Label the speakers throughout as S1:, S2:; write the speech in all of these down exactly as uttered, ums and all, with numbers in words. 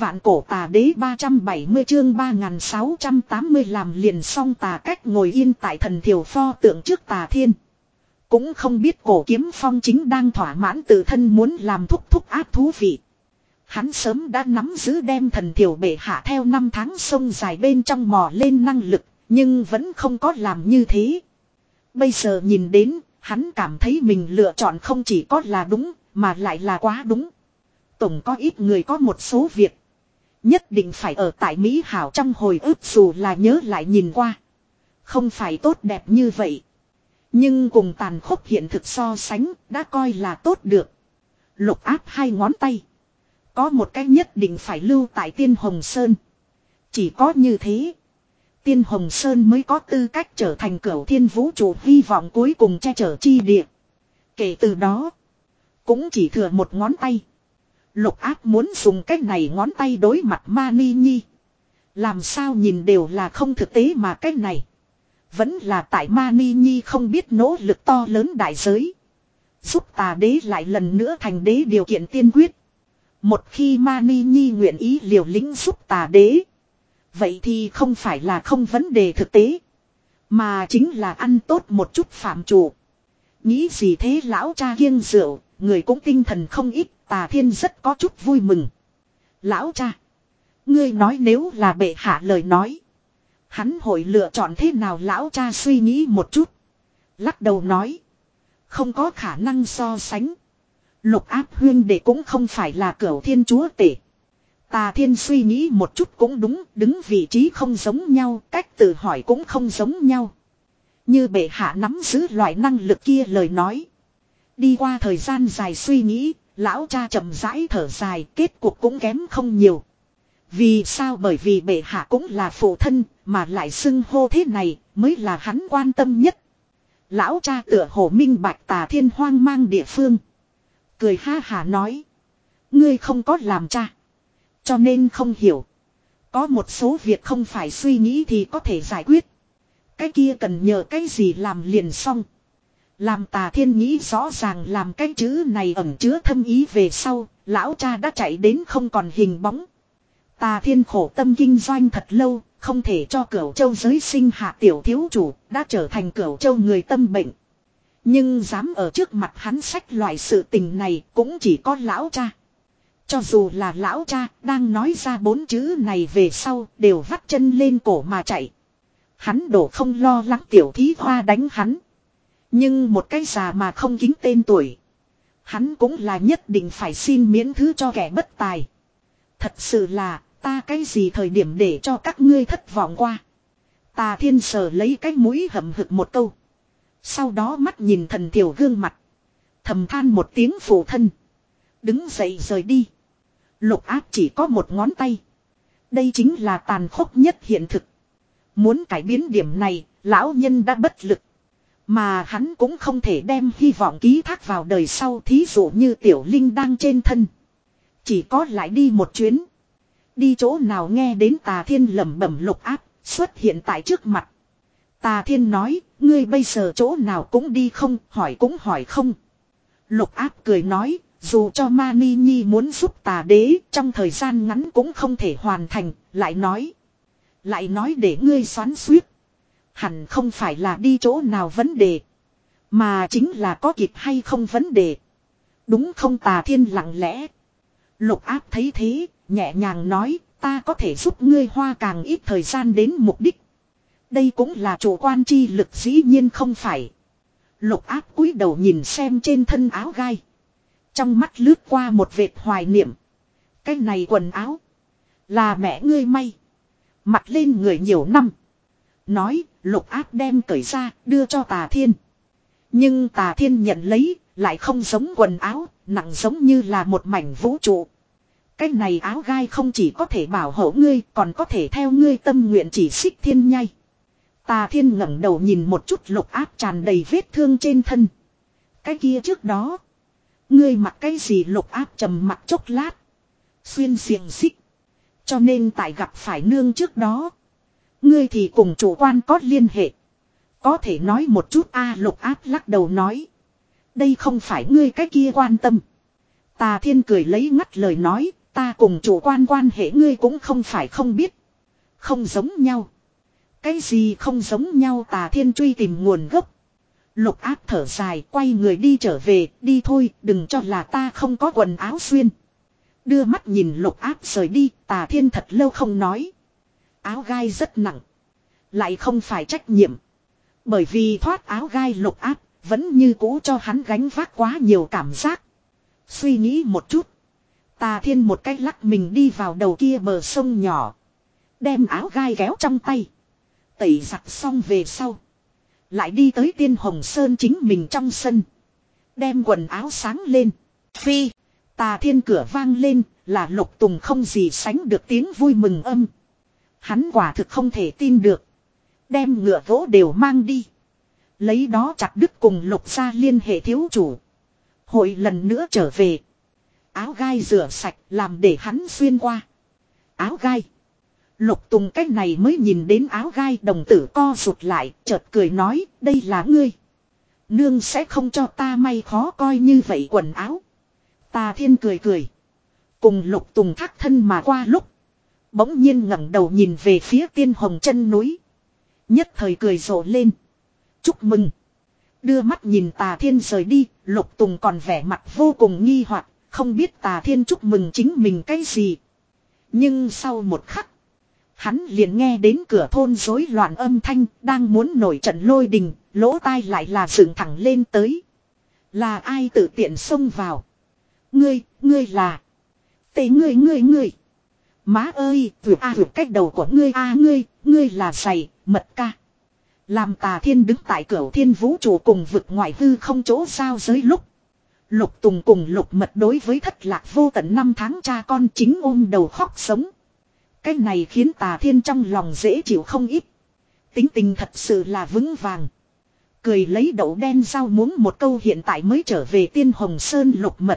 S1: Vạn cổ tà đế ba trăm bảy mươi chương ba nghìn sáu trăm tám mươi làm liền xong Tà Cách ngồi yên tại thần thiều pho tượng trước Tà Thiên. Cũng không biết cổ kiếm phong chính đang thỏa mãn tự thân muốn làm thúc thúc áp thú vị. Hắn sớm đã nắm giữ đem thần thiều bệ hạ theo năm tháng sông dài bên trong mò lên năng lực, nhưng vẫn không có làm như thế. Bây giờ nhìn đến, hắn cảm thấy mình lựa chọn không chỉ có là đúng, mà lại là quá đúng. Tổng có ít người có một số việc nhất định phải ở tại Mỹ hảo trong hồi ức dù là nhớ lại nhìn qua. Không phải tốt đẹp như vậy. Nhưng cùng tàn khốc hiện thực so sánh đã coi là tốt được. Lục áp hai ngón tay. Có một cái nhất định phải lưu tại Tiên Hồng Sơn. Chỉ có như thế, Tiên Hồng Sơn mới có tư cách trở thành cửu thiên vũ trụ hy vọng cuối cùng che chở chi địa. Kể từ đó, cũng chỉ thừa một ngón tay. Lục áp muốn dùng cách này ngón tay đối mặt Mani Nhi. Làm sao nhìn đều là không thực tế mà cách này. Vẫn là tại Mani Nhi không biết nỗ lực to lớn đại giới. Giúp tà đế lại lần nữa thành đế điều kiện tiên quyết. Một khi Mani Nhi nguyện ý liều lĩnh giúp tà đế, vậy thì không phải là không vấn đề thực tế, mà chính là ăn tốt một chút phạm chủ. Nghĩ gì thế lão cha kiêng rượu, người cũng tinh thần không ít. Tà Thiên rất có chút vui mừng. Lão cha, ngươi nói nếu là bệ hạ lời nói, hắn hội lựa chọn thế nào? Lão cha suy nghĩ một chút, lắc đầu nói, không có khả năng so sánh. Lục áp huyên đệ cũng không phải là cửu thiên chúa tể. Tà Thiên suy nghĩ một chút cũng đúng, đứng vị trí không giống nhau, cách tự hỏi cũng không giống nhau. Như bệ hạ nắm giữ loại năng lực kia lời nói. Đi qua thời gian dài suy nghĩ, lão cha chậm rãi thở dài, kết cuộc cũng kém không nhiều. Vì sao? Bởi vì bệ hạ cũng là phụ thân, mà lại xưng hô thế này mới là hắn quan tâm nhất. Lão cha tựa hồ minh bạch Tà Thiên hoang mang địa phương, cười ha hả nói, ngươi không có làm cha, cho nên không hiểu. Có một số việc không phải suy nghĩ thì có thể giải quyết. Cái kia cần nhờ cái gì làm liền xong. Làm Tà Thiên nghĩ rõ ràng làm cái chữ này ẩn chứa thâm ý về sau, lão cha đã chạy đến không còn hình bóng. Tà Thiên khổ tâm kinh doanh thật lâu, không thể cho Cửu Châu giới sinh hạ tiểu thiếu chủ, đã trở thành Cửu Châu người tâm bệnh. Nhưng dám ở trước mặt hắn sách loại sự tình này cũng chỉ có lão cha. Cho dù là lão cha đang nói ra bốn chữ này về sau đều vắt chân lên cổ mà chạy. Hắn đổ không lo lắng tiểu thí hoa đánh hắn. Nhưng một cái già mà không kính tên tuổi, hắn cũng là nhất định phải xin miễn thứ cho kẻ bất tài. Thật sự là, ta cái gì thời điểm để cho các ngươi thất vọng qua. Tà Thiên sờ lấy cái mũi hậm hực một câu. Sau đó mắt nhìn thần thiểu gương mặt, thầm than một tiếng phụ thân, đứng dậy rời đi. Lục áp chỉ có một ngón tay. Đây chính là tàn khốc nhất hiện thực. Muốn cải biến điểm này, lão nhân đã bất lực. Mà hắn cũng không thể đem hy vọng ký thác vào đời sau, thí dụ như tiểu linh đang trên thân. Chỉ có lại đi một chuyến. Đi chỗ nào nghe đến Tà Thiên lẩm bẩm lục áp xuất hiện tại trước mặt. Tà Thiên nói, ngươi bây giờ chỗ nào cũng đi không, hỏi cũng hỏi không. Lục áp cười nói, dù cho Mani Nhi muốn giúp tà đế trong thời gian ngắn cũng không thể hoàn thành. Lại nói, lại nói để ngươi xoắn xuýt, hẳn không phải là đi chỗ nào vấn đề, mà chính là có kịp hay không vấn đề. Đúng không? Tà Thiên lặng lẽ. Lục áp thấy thế, nhẹ nhàng nói, ta có thể giúp ngươi hoa càng ít thời gian đến mục đích. Đây cũng là chủ quan chi lực, dĩ nhiên không phải. Lục áp cúi đầu nhìn xem trên thân áo gai, trong mắt lướt qua một vệt hoài niệm. Cái này quần áo là mẹ ngươi may, mặc lên người nhiều năm. Nói, lục áp đem cởi ra, đưa cho Tà Thiên. Nhưng Tà Thiên nhận lấy, lại không giống quần áo, nặng giống như là một mảnh vũ trụ. Cái này áo gai không chỉ có thể bảo hộ ngươi, còn có thể theo ngươi tâm nguyện chỉ xích thiên nhai. Tà Thiên ngẩng đầu nhìn một chút lục áp tràn đầy vết thương trên thân. Cái kia trước đó, ngươi mặc cái gì? Lục áp trầm mặc chốc lát, xuyên xiềng xích. Cho nên tại gặp phải nương trước đó, ngươi thì cùng chủ quan có liên hệ. Có thể nói một chút a? À, lục áp lắc đầu nói, đây không phải ngươi cái kia quan tâm. Tà Thiên cười lấy ngắt lời nói, Ta cùng chủ quan quan hệ ngươi cũng không phải không biết. Không giống nhau. Cái gì không giống nhau? Tà Thiên truy tìm nguồn gốc. Lục Áp thở dài, quay người đi trở về. Đi thôi, đừng cho là ta không có quần áo xuyên. Đưa mắt nhìn Lục Áp rời đi. Tà Thiên thật lâu không nói. Áo gai rất nặng. Lại không phải trách nhiệm. Bởi vì thoát áo gai Lục Áp vẫn như cũ cho hắn gánh vác quá nhiều cảm giác. Suy nghĩ một chút. Tà Thiên một cách lắc mình đi vào đầu kia bờ sông nhỏ. Đem áo gai kéo trong tay. Tẩy giặt xong về sau. Lại đi tới Tiên Hồng Sơn chính mình trong sân. Đem quần áo sáng lên. Phi. Tà Thiên cửa vang lên. Là Lục Tùng không gì sánh được tiếng vui mừng âm. Hắn quả thực không thể tin được. Đem ngựa gỗ đều mang đi. Lấy đó chặt đứt cùng Lục gia liên hệ thiếu chủ. Hội lần nữa trở về. Áo gai rửa sạch làm để hắn xuyên qua. Áo gai. Lục Tùng cách này mới nhìn đến áo gai, đồng tử co rụt lại, chợt cười nói, đây là ngươi. Nương sẽ không cho ta may khó coi như vậy quần áo. Tà Thiên cười cười. Cùng Lục Tùng thác thân mà qua lúc. Bỗng nhiên ngẩng đầu nhìn về phía Tiên Hồng chân núi. Nhất thời cười rộ lên. Chúc mừng. Đưa mắt nhìn Tà Thiên rời đi, Lục Tùng còn vẻ mặt vô cùng nghi hoặc, không biết Tà Thiên chúc mừng chính mình cái gì. Nhưng sau một khắc, hắn liền nghe đến cửa thôn rối loạn âm thanh, đang muốn nổi trận lôi đình, lỗ tai lại là dựng thẳng lên tới. Là ai tự tiện xông vào? Ngươi, ngươi là... Tệ ngươi ngươi ngươi. Má ơi, vượt a vượt cách đầu của ngươi a ngươi, ngươi là giày, mật ca. Làm Tà Thiên đứng tại cửa thiên vũ trụ cùng vực ngoại hư không chỗ giao giới lúc. Lục Tùng cùng Lục Mật đối với thất lạc vô tận năm tháng cha con chính ôm đầu khóc sống. Cái này khiến Tà Thiên trong lòng dễ chịu không ít. Tính tình thật sự là vững vàng. Cười lấy đậu đen rau muống một câu hiện tại mới trở về Tiên Hồng Sơn Lục Mật.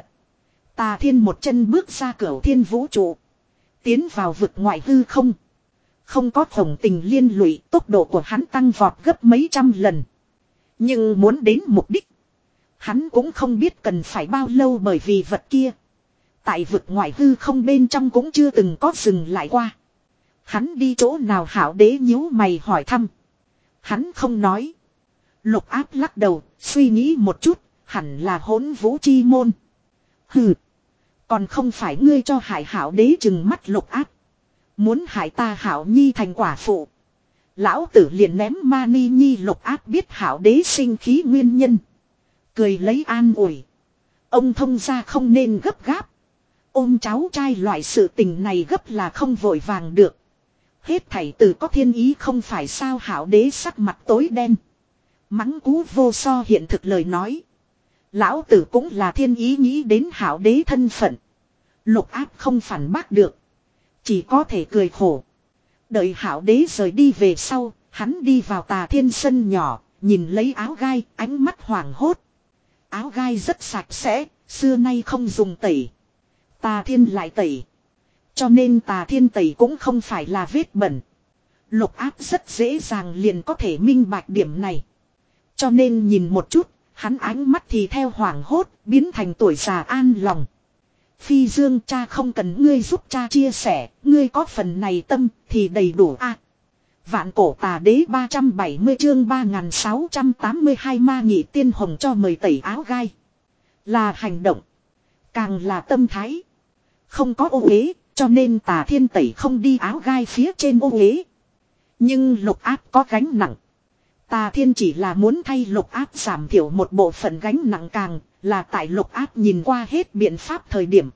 S1: Tà Thiên một chân bước ra cửa thiên vũ trụ. Tiến vào vực ngoại hư không. Không có khổng tình liên lụy, tốc độ của hắn tăng vọt gấp mấy trăm lần. Nhưng muốn đến mục đích, hắn cũng không biết cần phải bao lâu, bởi vì vật kia tại vực ngoại hư không bên trong cũng chưa từng có dừng lại qua. Hắn đi chỗ nào? Hảo Đế nhíu mày hỏi thăm. Hắn không nói. Lục Áp lắc đầu, suy nghĩ một chút, hẳn là Hỗn Vũ Chi Môn. Hừ, còn không phải ngươi cho hại Hảo Đế? Trừng mắt Lục Áp. Muốn hại ta Hảo Nhi thành quả phụ, lão tử liền ném Mani Nhi. Lục Áp biết Hảo Đế sinh khí nguyên nhân, cười lấy an ủi. Ông thông gia không nên gấp gáp. Ôm cháu trai loại sự tình này gấp là không vội vàng được. Hết thảy từ có thiên ý không phải sao? Hảo Đế sắc mặt tối đen. Mắng cú vô so hiện thực lời nói. Lão tử cũng là thiên ý nghĩ đến Hảo Đế thân phận. Lục Áp không phản bác được. Chỉ có thể cười khổ. Đợi Hảo Đế rời đi về sau, hắn đi vào Tà Thiên sân nhỏ, nhìn lấy áo gai, ánh mắt hoảng hốt. Áo gai rất sạch sẽ, xưa nay không dùng tẩy. Tà Thiên lại tẩy. Cho nên Tà Thiên tẩy cũng không phải là vết bẩn. Lục Áp rất dễ dàng liền có thể minh bạch điểm này. Cho nên nhìn một chút, hắn ánh mắt thì theo hoảng hốt, biến thành tuổi già an lòng. Phi Dương, cha không cần ngươi giúp cha chia sẻ, ngươi có phần này tâm thì đầy đủ a. À, Vạn Cổ Tà Đế ba trăm bảy mươi chương ba nghìn sáu trăm tám mươi hai Ma Nhị Tiên Hồng cho mời tẩy áo gai. Là hành động, càng là tâm thái. Không có ô uế, cho nên Tà Thiên tẩy không đi áo gai phía trên ô uế. Nhưng Lục Áp có gánh nặng. Tà Thiên chỉ là muốn thay Lục Áp giảm thiểu một bộ phận gánh nặng, càng là tại Lục Áp nhìn qua hết biện pháp thời điểm.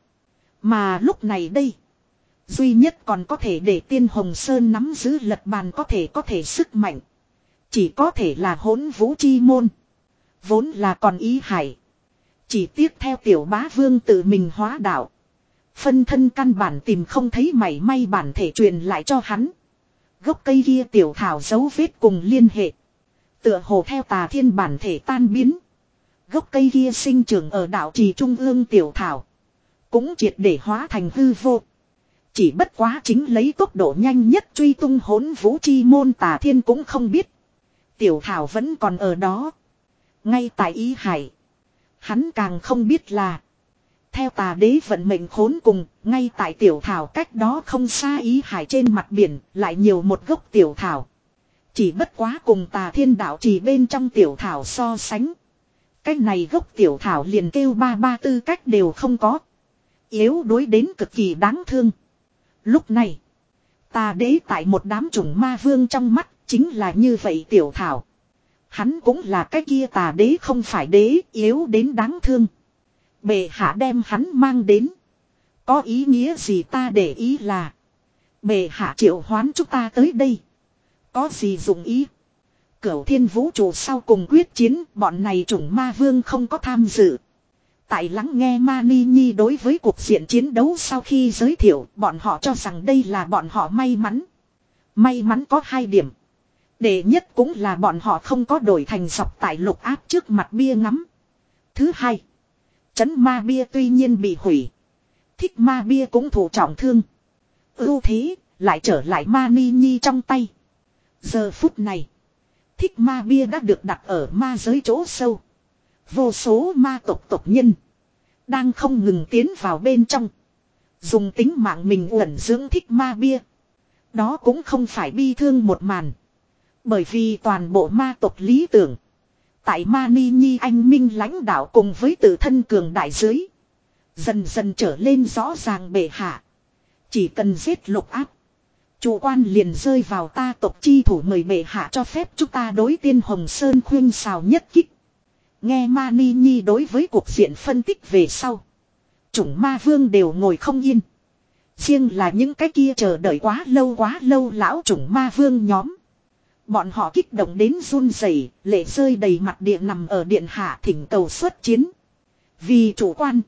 S1: Mà lúc này đây, duy nhất còn có thể để Tiên Hồng Sơn nắm giữ lật bàn có thể có thể sức mạnh, chỉ có thể là Hỗn Vũ Chi Môn. Vốn là còn ý hải. Chỉ tiếc theo Tiểu Bá Vương tự mình hóa đạo, phân thân căn bản tìm không thấy mảy may bản thể truyền lại cho hắn. Gốc cây kia tiểu thảo dấu vết cùng liên hệ, tựa hồ theo Tà Thiên bản thể tan biến. Gốc cây kia sinh trưởng ở đạo trì trung ương tiểu thảo, cũng triệt để hóa thành hư vô. Chỉ bất quá chính lấy tốc độ nhanh nhất truy tung Hỗn Vũ Chi Môn Tà Thiên cũng không biết, tiểu thảo vẫn còn ở đó, ngay tại ý hải. Hắn càng không biết là, Theo tà đế vận mệnh khốn cùng, ngay tại tiểu thảo cách đó không xa ý hải trên mặt biển, lại nhiều một gốc tiểu thảo. Chỉ bất quá cùng tà thiên đạo chỉ bên trong tiểu thảo so sánh. Cái này gốc tiểu thảo liền kêu ba ba tư cách đều không có. Yếu đuối đến cực kỳ đáng thương. Lúc này, tà đế tại một đám chủng ma vương trong mắt, chính là như vậy tiểu thảo. Hắn cũng là cái kia tà đế không phải đế, yếu đến đáng thương. Bệ hạ đem hắn mang đến. Có ý nghĩa gì ta để ý là. Bệ hạ triệu hoán chúng ta tới đây. Có gì dụng ý. Cửu thiên vũ trụ sau cùng quyết chiến, bọn này chủng ma vương không có tham dự. Tại lắng nghe Mani Nhi đối với cuộc diện chiến đấu sau khi giới thiệu, bọn họ cho rằng đây là bọn họ may mắn. May mắn có hai điểm. Đệ nhất cũng là bọn họ không có đổi thành dọc tại lục áp trước mặt bia ngắm. Thứ hai, trấn ma bia tuy nhiên bị hủy. Thích ma bia cũng thụ trọng thương. Ưu thế, lại trở lại Mani Nhi trong tay. Giờ phút này, thích ma bia đã được đặt ở ma giới chỗ sâu. Vô số ma tộc tộc nhân đang không ngừng tiến vào bên trong. Dùng tính mạng mình uẩn dưỡng thích ma bia. Đó cũng không phải bi thương một màn. Bởi vì toàn bộ ma tộc lý tưởng. Tại Mani Nhi anh minh lãnh đạo cùng với tự thân cường đại dưới. Dần dần trở lên rõ ràng bệ hạ. Chỉ cần giết lục áp. Chủ quan liền rơi vào ta tộc chi thủ mời bệ hạ cho phép chúng ta đối tiên Hồng Sơn khuyên xào nhất kích. Nghe Mani Nhi đối với cuộc diện phân tích về sau. Chủng ma vương đều ngồi không yên. Riêng là những cái kia chờ đợi quá lâu quá lâu lão chủng ma vương nhóm. Bọn họ kích động đến run rẩy, lệ rơi đầy mặt địa nằm ở điện hạ thỉnh cầu xuất chiến. Vì chủ quan.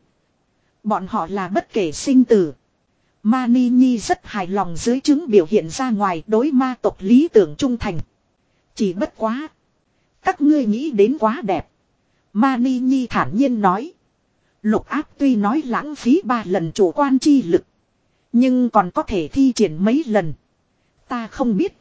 S1: Bọn họ là bất kể sinh tử. Mani Nhi rất hài lòng dưới chứng biểu hiện ra ngoài đối ma tộc lý tưởng trung thành. Chỉ bất quá. Các ngươi nghĩ đến quá đẹp. Mani Nhi thản nhiên nói. Lục áp tuy nói lãng phí ba lần chủ quan chi lực. Nhưng còn có thể thi triển mấy lần. Ta không biết.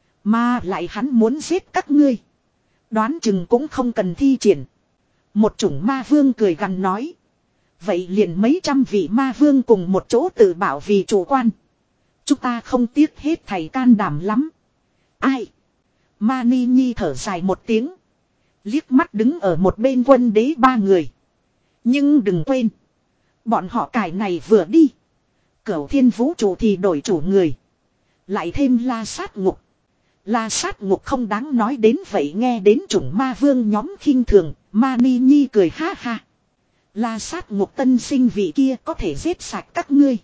S1: Mà lại hắn muốn giết các ngươi. Đoán chừng cũng không cần thi triển. Một chủng ma vương cười gằn nói. Vậy liền mấy trăm vị ma vương cùng một chỗ tự bảo vì chủ quan. Chúng ta không tiếc hết thầy can đảm lắm. Ai? Mani Nhi thở dài một tiếng. Liếc mắt đứng ở một bên quân đế ba người. Nhưng đừng quên. Bọn họ cải này vừa đi. Cửu thiên vũ trụ thì đổi chủ người. Lại thêm la sát ngục. La sát ngục không đáng nói đến vậy nghe đến chủng ma vương nhóm khinh thường. Mani Nhi cười ha ha. La sát ngục tân sinh vị kia có thể giết sạch các ngươi.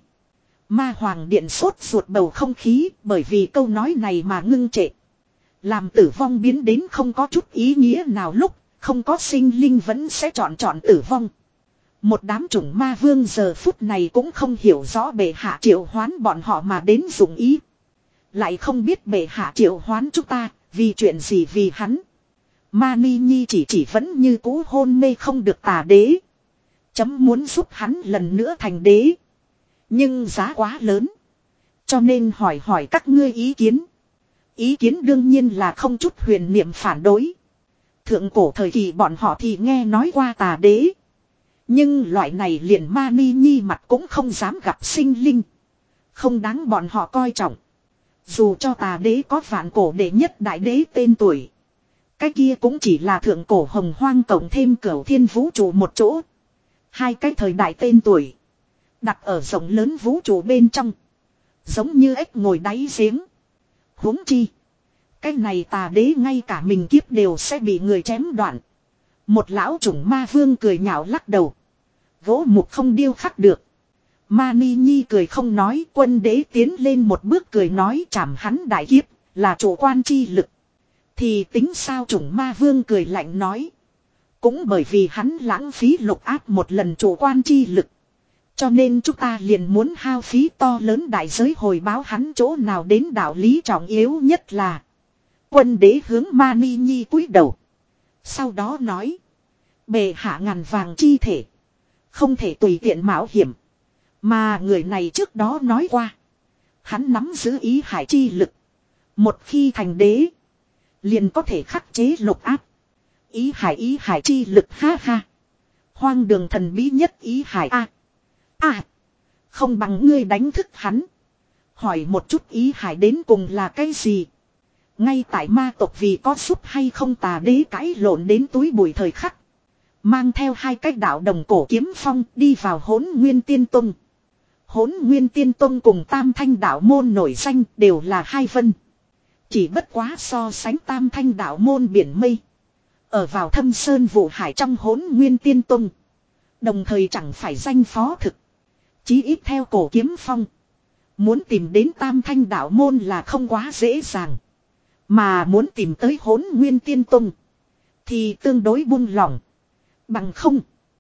S1: Ma hoàng điện sốt ruột bầu không khí bởi vì câu nói này mà ngưng trệ. Làm tử vong biến đến không có chút ý nghĩa nào lúc, không có sinh linh vẫn sẽ chọn chọn tử vong. Một đám chủng ma vương giờ phút này cũng không hiểu rõ bệ hạ triệu hoán bọn họ mà đến dụng ý. Lại không biết bệ hạ triệu hoán chúng ta, vì chuyện gì vì hắn. Mani Nhi chỉ chỉ vẫn như cũ hôn mê không được tà đế. Chấm muốn giúp hắn lần nữa thành đế. Nhưng giá quá lớn. Cho nên hỏi hỏi các ngươi ý kiến. Ý kiến đương nhiên là không chút huyền niệm phản đối. Thượng cổ thời kỳ bọn họ thì nghe nói qua tà đế. Nhưng loại này liền Mani Nhi mặt cũng không dám gặp sinh linh. Không đáng bọn họ coi trọng. Dù cho tà đế có vạn cổ đệ nhất đại đế tên tuổi. Cái kia cũng chỉ là thượng cổ hồng hoang cộng thêm cửu thiên vũ trụ một chỗ. Hai cái thời đại tên tuổi. Đặt ở rộng lớn vũ trụ bên trong. Giống như ếch ngồi đáy giếng. Huống chi. Cái này tà đế ngay cả mình kiếp đều sẽ bị người chém đoạn. Một lão chủng ma vương cười nhạo lắc đầu. Gỗ mục không điêu khắc được. Mani Nhi cười không nói, quân đế tiến lên một bước cười nói chảm hắn đại kiếp, là chủ quan chi lực. Thì tính sao chủng ma vương cười lạnh nói. Cũng bởi vì hắn lãng phí lục áp một lần chủ quan chi lực. Cho nên chúng ta liền muốn hao phí to lớn đại giới hồi báo hắn chỗ nào đến đạo lý trọng yếu nhất là. Quân đế hướng Mani Nhi cúi đầu. Sau đó nói. Bệ hạ ngàn vàng chi thể. Không thể tùy tiện mạo hiểm. Mà người này trước đó nói qua. Hắn nắm giữ ý hải chi lực. Một khi thành đế. Liền có thể khắc chế lục áp. Ý hải ý hải chi lực ha ha. Hoang đường thần bí nhất ý hải a. À. Không bằng ngươi đánh thức hắn. Hỏi một chút ý hải đến cùng là cái gì. Ngay tại ma tộc vì có giúp hay không tà đế cãi lộn đến túi bụi thời khắc. Mang theo hai cách đạo đồng cổ kiếm phong đi vào Hỗn Nguyên Tiên Tông. Hỗn Nguyên Tiên Tông cùng Tam Thanh đạo môn nổi danh đều là hai vân. Chỉ bất quá so sánh Tam Thanh đạo môn biển mây. Ở vào thâm sơn vụ hải trong Hỗn Nguyên Tiên Tông. Đồng thời chẳng phải danh phó thực. Chí ít theo cổ kiếm phong. Muốn tìm đến Tam Thanh đạo môn là không quá dễ dàng. Mà muốn tìm tới Hỗn Nguyên Tiên Tông. Thì tương đối buông lỏng. Bằng không.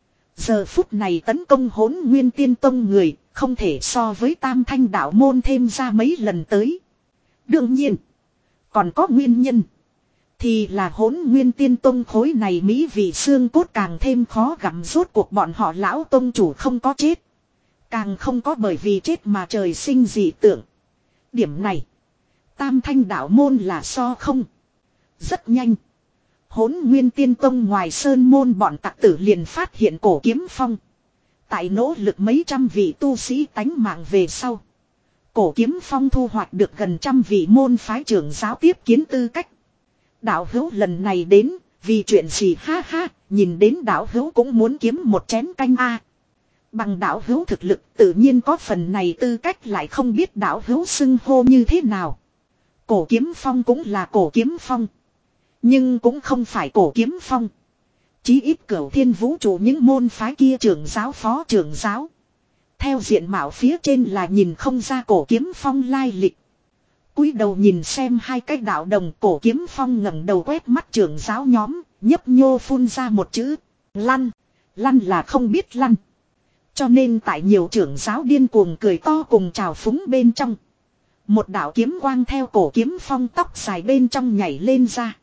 S1: Giờ phút này tấn công Hỗn Nguyên Tiên Tông người. Không thể so với Tam Thanh đạo môn thêm ra mấy lần tới. Đương nhiên. Còn có nguyên nhân. Thì là Hỗn Nguyên Tiên Tông khối này mỹ vị xương cốt càng thêm khó gặm, rốt cuộc bọn họ lão tông chủ không có chết. Càng không có bởi vì chết mà trời sinh dị tượng. Điểm này. Tam Thanh đạo môn là so không. Rất nhanh. Hỗn Nguyên Tiên Tông ngoài sơn môn bọn tặc tử liền phát hiện cổ kiếm phong. Tại nỗ lực mấy trăm vị tu sĩ tánh mạng về sau. Cổ kiếm phong thu hoạch được gần trăm vị môn phái trưởng giáo tiếp kiến tư cách. Đạo hữu lần này đến, vì chuyện gì ha ha, nhìn đến đạo hữu cũng muốn kiếm một chén canh a. Bằng đạo hữu thực lực tự nhiên có phần này tư cách, lại không biết đạo hữu xưng hô như thế nào. Cổ kiếm phong cũng là cổ kiếm phong. Nhưng cũng không phải cổ kiếm phong. Chí ít Cửu Thiên vũ trụ những môn phái kia trưởng giáo phó trưởng giáo. Theo diện mạo phía trên là nhìn không ra cổ kiếm phong lai lịch. Cúi đầu nhìn xem hai cái đạo đồng, cổ kiếm phong ngẩng đầu quét mắt trưởng giáo nhóm, nhấp nhô phun ra một chữ. Lăn. Lăn là không biết lăn. Cho nên tại nhiều trưởng giáo điên cuồng cười to cùng trào phúng bên trong. Một đạo kiếm quang theo cổ kiếm phong tóc dài bên trong nhảy lên ra.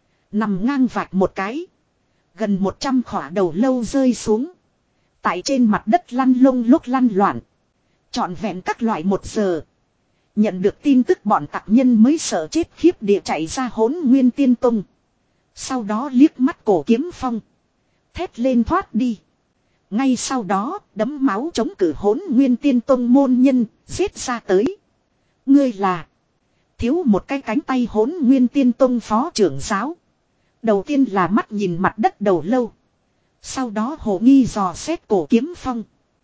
S1: Nằm ngang vạch một cái. Gần một trăm khỏa đầu lâu rơi xuống. Tại trên mặt đất lăn lông lúc lăn loạn. Trọn vẹn các loại một giờ. Nhận được tin tức bọn tặc nhân mới sợ chết khiếp địa chạy ra Hỗn Nguyên Tiên Tông. Sau đó liếc mắt cổ kiếm phong. Thét lên thoát đi. Ngay sau đó đấm máu chống cự Hỗn Nguyên Tiên Tông môn nhân giết ra tới. Ngươi là. Thiếu một cái cánh tay Hỗn Nguyên Tiên Tông phó trưởng giáo. Đầu tiên là mắt nhìn mặt đất đầu lâu. Sau đó hồ nghi dò xét cổ kiếm phong.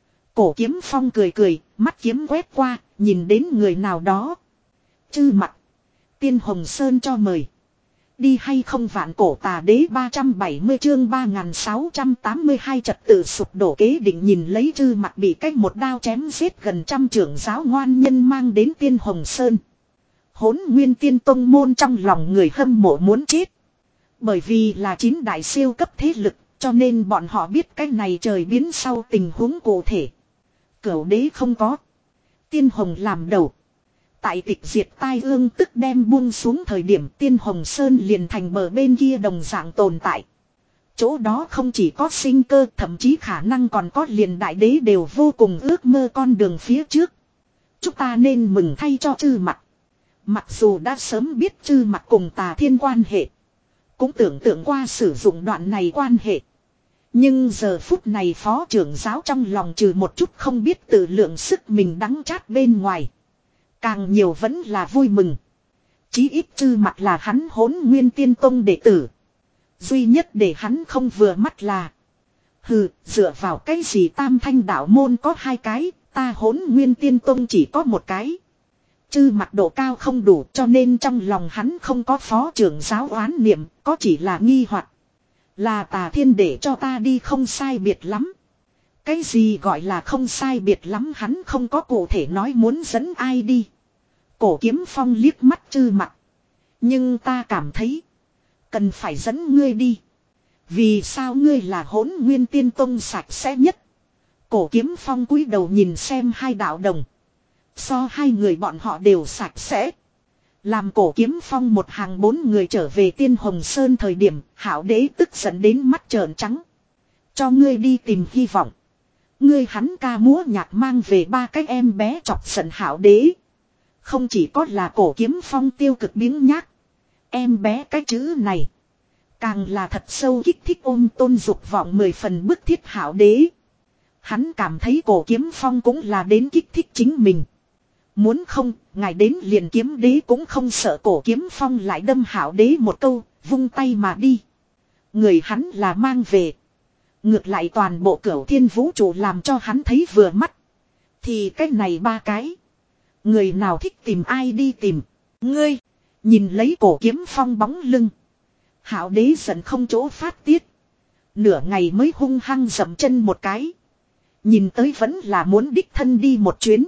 S1: Cổ kiếm phong cười cười, mắt kiếm quét qua, nhìn đến người nào đó. Chư mặt. Tiên Hồng Sơn cho mời. Đi hay không vạn cổ tà đế ba trăm bảy mươi chương ba nghìn sáu trăm tám mươi hai trật tự sụp đổ kế định, nhìn lấy chư mặt bị cách một đao chém giết gần trăm trưởng giáo ngoan nhân mang đến Tiên Hồng Sơn. Hỗn Nguyên Tiên Tông môn trong lòng người hâm mộ muốn chết. Bởi vì là chín đại siêu cấp thế lực, cho nên bọn họ biết cái này trời biến sau tình huống cụ thể. Cửu đế không có. Tiên Hồng làm đầu. Tại tịch diệt tai ương tức đem buông xuống thời điểm Tiên Hồng Sơn liền thành bờ bên kia đồng dạng tồn tại. Chỗ đó không chỉ có sinh cơ, thậm chí khả năng còn có liền đại đế đều vô cùng ước mơ con đường phía trước. Chúng ta nên mừng thay cho chư mặt. Mặc dù đã sớm biết chư mặt cùng Tà Thiên quan hệ. Cũng tưởng tượng qua sử dụng đoạn này quan hệ. Nhưng giờ phút này phó trưởng giáo trong lòng trừ một chút không biết tự lượng sức mình đắng chát bên ngoài. Càng nhiều vẫn là vui mừng. Chí ít chư mặt là hắn Hỗn Nguyên Tiên Tông đệ tử. Duy nhất để hắn không vừa mắt là. Hừ, dựa vào cái gì Tam Thanh đạo môn có hai cái, ta Hỗn Nguyên Tiên Tông chỉ có một cái. Chư mặt độ cao không đủ, cho nên trong lòng hắn không có phó trưởng giáo oán niệm, có chỉ là nghi hoặc. Là Tà Thiên để cho ta đi không sai biệt lắm. Cái gì gọi là không sai biệt lắm, hắn không có cụ thể nói muốn dẫn ai đi. Cổ kiếm phong liếc mắt chư mặt. Nhưng ta cảm thấy. Cần phải dẫn ngươi đi. Vì sao ngươi là Hỗn Nguyên Tiên Tông sạch sẽ nhất. Cổ kiếm phong cúi đầu nhìn xem hai đạo đồng. So hai người bọn họ đều sạch sẽ. Làm cổ kiếm phong một hàng bốn người trở về Tiên Hồng Sơn thời điểm, hảo đế tức giận đến mắt trợn trắng. Cho ngươi đi tìm hy vọng. Ngươi hắn ca múa nhạc mang về ba cái em bé chọc giận hảo đế. Không chỉ có là cổ kiếm phong tiêu cực biếng nhác. Em bé cái chữ này. Càng là thật sâu kích thích ôm tôn dục vọng mười phần bức thiết hảo đế. Hắn cảm thấy cổ kiếm phong cũng là đến kích thích chính mình. Muốn không, ngài đến liền kiếm đế cũng không sợ cổ kiếm phong lại đâm Hạo đế một câu, vung tay mà đi. Người hắn là mang về. Ngược lại toàn bộ cửu thiên vũ trụ làm cho hắn thấy vừa mắt. Thì cái này ba cái. Người nào thích tìm ai đi tìm. Ngươi, nhìn lấy cổ kiếm phong bóng lưng. Hạo đế giận không chỗ phát tiết. Nửa ngày mới hung hăng dậm chân một cái. Nhìn tới vẫn là muốn đích thân đi một chuyến.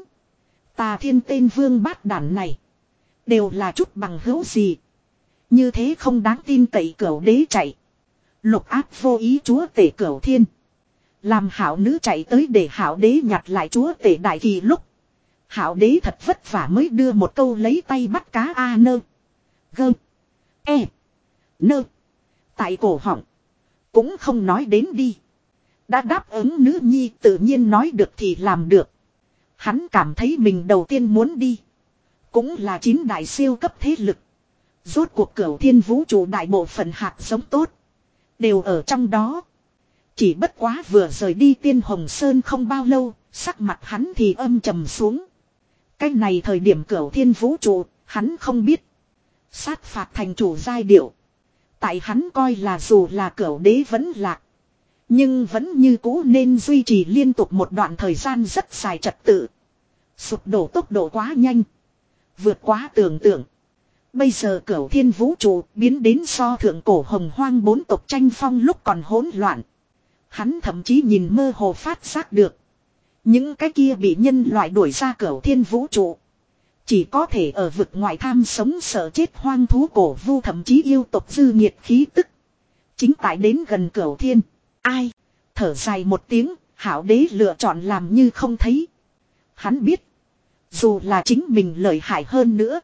S1: Tà thiên tên vương bát đản này. Đều là chút bằng hữu gì. Như thế không đáng tin cậy cửu đế chạy. Lục áp vô ý chúa tể cửu thiên. Làm hảo nữ chạy tới để hảo đế nhặt lại chúa tể đại kỳ lúc. Hảo đế thật vất vả mới đưa một câu lấy tay bắt cá a nơ. Gơ. E. Nơ. Tại cổ họng. Cũng không nói đến đi. Đã đáp ứng nữ nhi tự nhiên nói được thì làm được. Hắn cảm thấy mình đầu tiên muốn đi. Cũng là chín đại siêu cấp thế lực. Rốt cuộc cửu thiên vũ trụ đại bộ phận hạt giống tốt. Đều ở trong đó. Chỉ bất quá vừa rời đi Tiên Hồng Sơn không bao lâu. Sắc mặt hắn thì âm trầm xuống. Cái này thời điểm cửu thiên vũ trụ. Hắn không biết. Sát phạt thành chủ giai điệu. Tại hắn coi là dù là cửu đế vẫn lạc. Nhưng vẫn như cũ nên duy trì liên tục một đoạn thời gian rất dài trật tự. Sụp đổ tốc độ quá nhanh. Vượt quá tưởng tượng. Bây giờ cửu thiên vũ trụ biến đến so thượng cổ hồng hoang bốn tộc tranh phong lúc còn hỗn loạn. Hắn thậm chí nhìn mơ hồ phát giác được. Những cái kia bị nhân loại đuổi ra cửu thiên vũ trụ. Chỉ có thể ở vực ngoại tham sống sợ chết hoang thú cổ vu thậm chí yêu tộc dư nhiệt khí tức. Chính tại đến gần cửu thiên. Ai? Thở dài một tiếng, Hạo đế lựa chọn làm như không thấy. Hắn biết. Dù là chính mình lợi hại hơn nữa.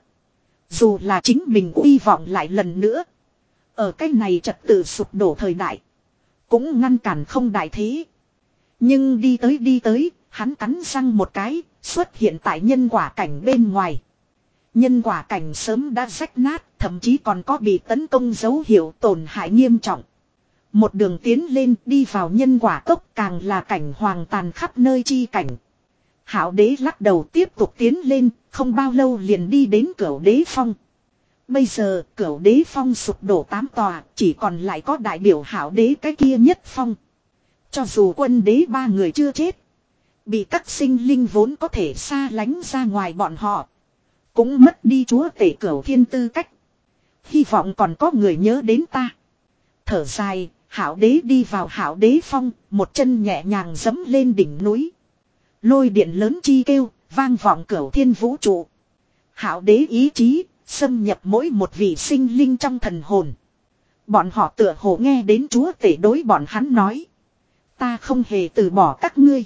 S1: Dù là chính mình uy vọng lại lần nữa. Ở cái này trật tự sụp đổ thời đại. Cũng ngăn cản không đại thế. Nhưng đi tới đi tới, hắn cắn răng một cái, xuất hiện tại nhân quả cảnh bên ngoài. Nhân quả cảnh sớm đã rách nát, thậm chí còn có bị tấn công dấu hiệu tổn hại nghiêm trọng. Một đường tiến lên đi vào nhân quả cốc càng là cảnh hoàng tàn khắp nơi chi cảnh. Hạo đế lắc đầu tiếp tục tiến lên, không bao lâu liền đi đến cửu đế phong. Bây giờ cửu đế phong sụp đổ tám tòa, chỉ còn lại có đại biểu Hạo đế cái kia nhất phong. Cho dù quân đế ba người chưa chết, bị các sinh linh vốn có thể xa lánh ra ngoài bọn họ, cũng mất đi chúa tể cửu thiên tư cách. Hy vọng còn có người nhớ đến ta. Thở dài, Hạo đế đi vào Hạo đế phong, một chân nhẹ nhàng giẫm lên đỉnh núi. Lôi điện lớn chi kêu, vang vọng cửu thiên vũ trụ. Hạo đế ý chí, xâm nhập mỗi một vị sinh linh trong thần hồn. Bọn họ tựa hồ nghe đến chúa tể đối bọn hắn nói. Ta không hề từ bỏ các ngươi.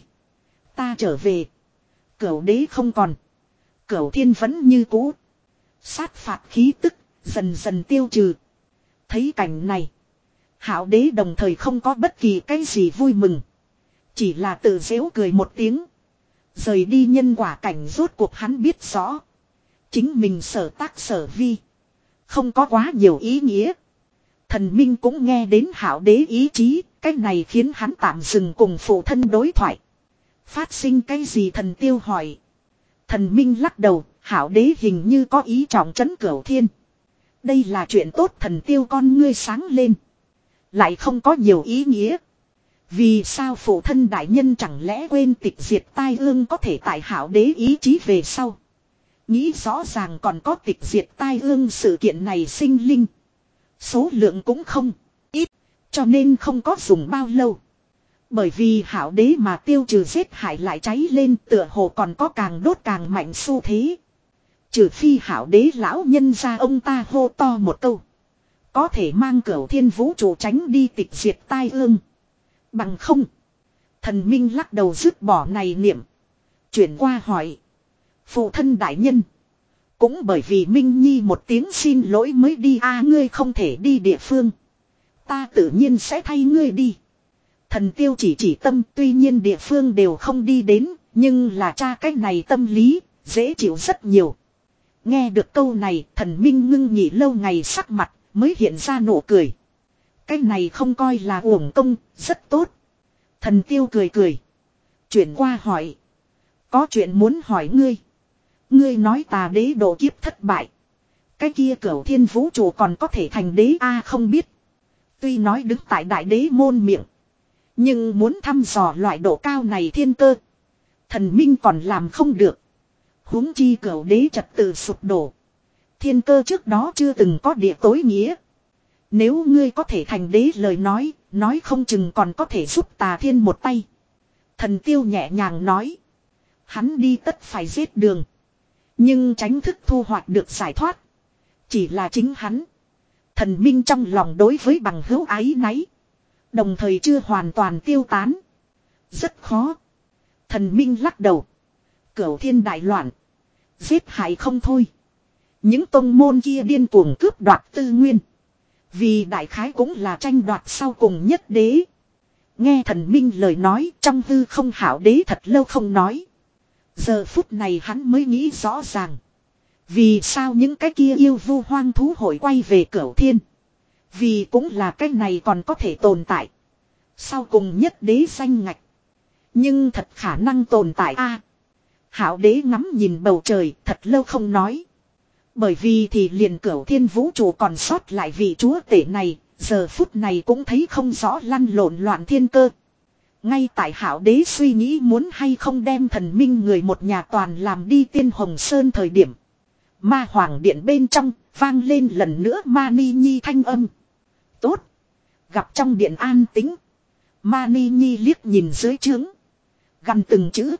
S1: Ta trở về. Cửu đế không còn. Cửu thiên vẫn như cũ. Sát phạt khí tức, dần dần tiêu trừ. Thấy cảnh này. Hạo đế đồng thời không có bất kỳ cái gì vui mừng. Chỉ là tự giễu cười một tiếng. Rời đi nhân quả cảnh rốt cuộc hắn biết rõ. Chính mình sở tác sở vi. Không có quá nhiều ý nghĩa. Thần Minh cũng nghe đến Hạo đế ý chí. Cái này khiến hắn tạm dừng cùng phụ thân đối thoại. Phát sinh cái gì thần tiêu hỏi. Thần Minh lắc đầu. Hạo đế hình như có ý trọng trấn cửu thiên. Đây là chuyện tốt thần tiêu con ngươi sáng lên. Lại không có nhiều ý nghĩa. Vì sao phụ thân đại nhân chẳng lẽ quên tịch diệt tai ương có thể tại Hạo đế ý chí về sau. Nghĩ rõ ràng còn có tịch diệt tai ương sự kiện này sinh linh. Số lượng cũng không ít. Cho nên không có dùng bao lâu. Bởi vì Hạo đế mà tiêu trừ giết hại lại cháy lên tựa hồ còn có càng đốt càng mạnh xu thế. Trừ phi Hạo đế lão nhân ra ông ta hô to một câu. Có thể mang cửu thiên vũ trụ tránh đi tịch diệt tai ương. Bằng không. Thần Minh lắc đầu dứt bỏ này niệm. Chuyển qua hỏi. Phụ thân đại nhân. Cũng bởi vì Minh Nhi một tiếng xin lỗi mới đi a à, ngươi không thể đi địa phương. Ta tự nhiên sẽ thay ngươi đi. Thần tiêu chỉ chỉ tâm tuy nhiên địa phương đều không đi đến. Nhưng là cha cách này tâm lý. Dễ chịu rất nhiều. Nghe được câu này thần Minh ngưng nghỉ lâu ngày sắc mặt. Mới hiện ra nụ cười. Cái này không coi là uổng công. Rất tốt. Thần tiêu cười cười. Chuyển qua hỏi. Có chuyện muốn hỏi ngươi. Ngươi nói tà đế độ kiếp thất bại. Cái kia cửu thiên vũ trụ còn có thể thành đế a không biết. Tuy nói đứng tại đại đế môn miệng. Nhưng muốn thăm dò loại độ cao này thiên cơ. Thần minh còn làm không được. Huống chi cửu đế trật tự sụp đổ. Thiên cơ trước đó chưa từng có địa tối nghĩa. Nếu ngươi có thể thành đế lời nói, nói không chừng còn có thể giúp tà thiên một tay. Thần tiêu nhẹ nhàng nói. Hắn đi tất phải giết đường. Nhưng tránh thức thu hoạch được giải thoát. Chỉ là chính hắn. Thần minh trong lòng đối với bằng hữu ái náy. Đồng thời chưa hoàn toàn tiêu tán. Rất khó. Thần minh lắc đầu. Cửu thiên đại loạn. Giết hại không thôi. Những tông môn kia điên cuồng cướp đoạt tư nguyên. Vì đại khái cũng là tranh đoạt sau cùng nhất đế. Nghe thần minh lời nói trong hư không hảo đế thật lâu không nói. Giờ phút này hắn mới nghĩ rõ ràng. Vì sao những cái kia yêu vu hoang thú hội quay về cửu thiên. Vì cũng là cái này còn có thể tồn tại. Sau cùng nhất đế danh ngạch. Nhưng thật khả năng tồn tại a. Hảo đế ngắm nhìn bầu trời thật lâu không nói. Bởi vì thì liền cửu thiên vũ trụ còn sót lại vị chúa tể này. Giờ phút này cũng thấy không rõ lăn lộn loạn thiên cơ. Ngay tại hảo đế suy nghĩ muốn hay không đem thần minh người một nhà toàn làm đi Tiên Hồng Sơn thời điểm. Ma Hoàng Điện bên trong vang lên lần nữa Ma Ni Nhi thanh âm. Tốt. Gặp trong điện an tĩnh. Ma Ni Nhi liếc nhìn dưới trướng. Gằn từng chữ.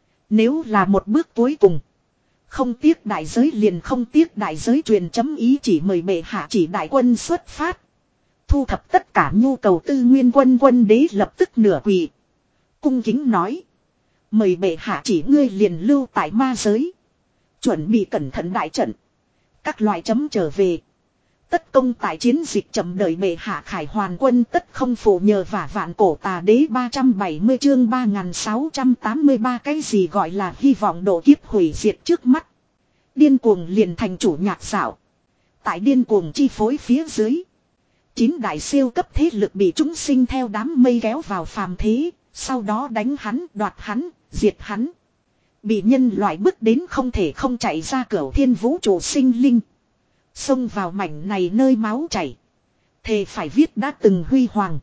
S1: Nếu là một bước cuối cùng. Không tiếc đại giới liền không tiếc đại giới truyền chấm ý chỉ mời bệ hạ chỉ đại quân xuất phát. Thu thập tất cả nhu cầu tư nguyên quân quân đế lập tức nửa quỳ. Cung kính nói. Mời bệ hạ chỉ ngươi liền lưu tại ma giới. Chuẩn bị cẩn thận đại trận. Các loại chấm trở về. Tất công tại chiến dịch chậm đợi bệ hạ khải hoàn quân tất không phụ nhờ vả vạn cổ tà đế ba trăm bảy mươi chương ba nghìn sáu trăm tám mươi ba cái gì gọi là hy vọng độ kiếp hủy diệt trước mắt. Điên cuồng liền thành chủ nhạc xảo. Tại điên cuồng chi phối phía dưới. Chín đại siêu cấp thế lực bị chúng sinh theo đám mây kéo vào phàm thế. Sau đó đánh hắn, đoạt hắn, diệt hắn. Bị nhân loại bước đến không thể không chạy ra cửu thiên vũ trụ sinh linh. Xông vào mảnh này nơi máu chảy. Thề phải viết đã từng huy hoàng.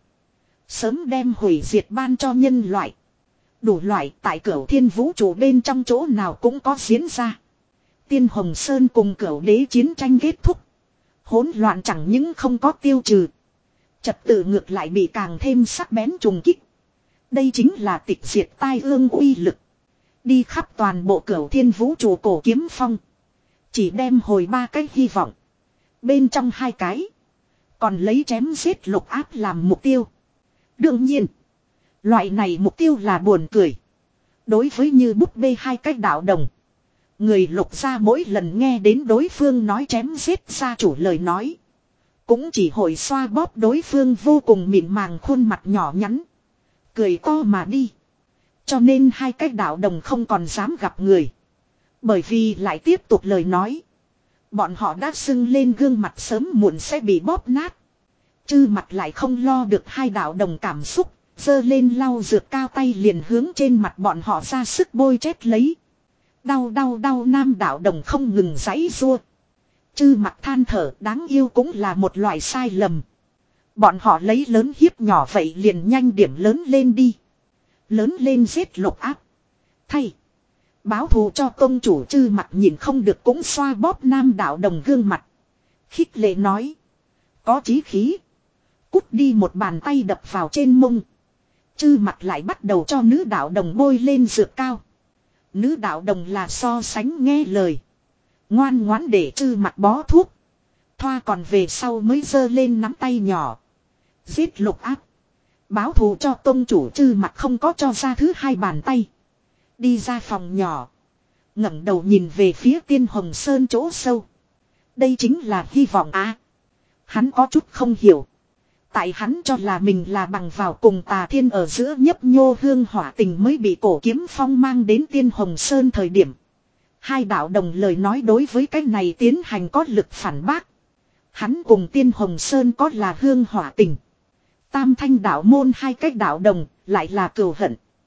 S1: Sớm đem hủy diệt ban cho nhân loại. Đủ loại tại cửu thiên vũ trụ bên trong chỗ nào cũng có diễn ra. Tiên Hồng Sơn cùng cửu đế chiến tranh kết thúc. Hỗn loạn chẳng những không có tiêu trừ. Trật tự ngược lại bị càng thêm sắc bén trùng kích. Đây chính là tịch diệt tai ương uy lực. Đi khắp toàn bộ cửu thiên vũ trụ cổ kiếm phong. Chỉ đem hồi ba cái hy vọng. Bên trong hai cái. Còn lấy chém giết lục áp làm mục tiêu. Đương nhiên. Loại này mục tiêu là buồn cười. Đối với như búp bê hai cách đạo đồng. Người lục ra mỗi lần nghe đến đối phương nói chém giết gia chủ lời nói. Cũng chỉ hồi xoa bóp đối phương vô cùng mịn màng khuôn mặt nhỏ nhắn. Cười to mà đi. Cho nên hai cách đạo đồng không còn dám gặp người. Bởi vì lại tiếp tục lời nói. Bọn họ đã sưng lên gương mặt sớm muộn sẽ bị bóp nát. Chư mặt lại không lo được hai đạo đồng cảm xúc. Giơ lên lau dược cao tay liền hướng trên mặt bọn họ ra sức bôi chét lấy. Đau đau đau nam đạo đồng không ngừng giãy giụa. Chư mặt than thở đáng yêu cũng là một loại sai lầm. Bọn họ lấy lớn hiếp nhỏ vậy liền nhanh điểm lớn lên đi. Lớn lên giết lục áp. Thay. Báo thù cho công chủ chư mặt nhìn không được cũng xoa bóp nam đạo đồng gương mặt. Khích lệ nói. Có chí khí. Cút đi một bàn tay đập vào trên mông. Chư mặt lại bắt đầu cho nữ đạo đồng bôi lên dược cao. Nữ đạo đồng là so sánh nghe lời. Ngoan ngoãn để chư mặt bó thuốc. Thoa còn về sau mới giơ lên nắm tay nhỏ. Giết lục áp. Báo thù cho tôn chủ chư mặt không có cho ra thứ hai bàn tay. Đi ra phòng nhỏ. ngẩng đầu nhìn về phía Tiên Hồng Sơn chỗ sâu. Đây chính là hy vọng á. À, hắn có chút không hiểu. Tại hắn cho là mình là bằng vào cùng tà thiên ở giữa nhấp nhô hương hỏa tình mới bị cổ kiếm phong mang đến Tiên Hồng Sơn thời điểm. Hai đạo đồng lời nói đối với cái này tiến hành có lực phản bác. Hắn cùng Tiên Hồng Sơn có là hương hỏa tình. Tam thanh đạo môn hai cách đạo đồng lại là cừu hận.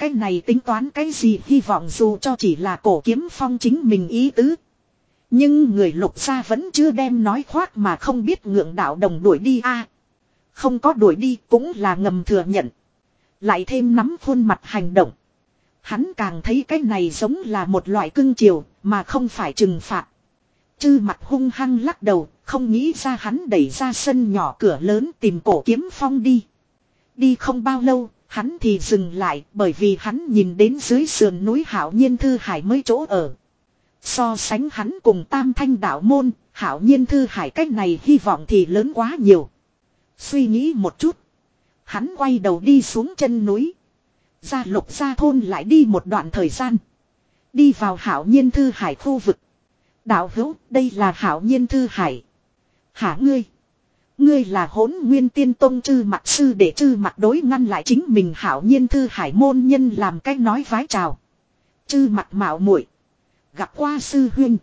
S1: Cái này tính toán cái gì, hy vọng dù cho chỉ là Cổ Kiếm Phong chính mình ý tứ. Nhưng người Lục gia vẫn chưa đem nói khoác mà không biết ngượng đạo đồng đuổi đi a. Không có đuổi đi cũng là ngầm thừa nhận. Lại thêm nắm khuôn mặt hành động. Hắn càng thấy cái này giống là một loại cưng chiều mà không phải trừng phạt. Chư mặt hung hăng lắc đầu, không nghĩ ra hắn đẩy ra sân nhỏ cửa lớn tìm Cổ Kiếm Phong đi. Đi không bao lâu, hắn thì dừng lại bởi vì hắn nhìn đến dưới sườn núi Hạo Nhiên Thư Hải mới chỗ ở. So sánh hắn cùng Tam Thanh đạo môn, Hạo Nhiên Thư Hải cách này hy vọng thì lớn quá nhiều. Suy nghĩ một chút, hắn quay đầu đi xuống chân núi. Ra Lục gia thôn lại đi một đoạn thời gian. Đi vào Hạo Nhiên Thư Hải khu vực. Đạo hữu, đây là Hạo Nhiên Thư Hải. Hả ngươi? Ngươi là Hỗn Nguyên Tiên Tông Trư Mặc sư để Trư Mặc đối ngăn lại chính mình Hạo Nhiên Thư Hải môn nhân làm cách nói vái chào. Trư Mặc mạo muội gặp qua sư huynh.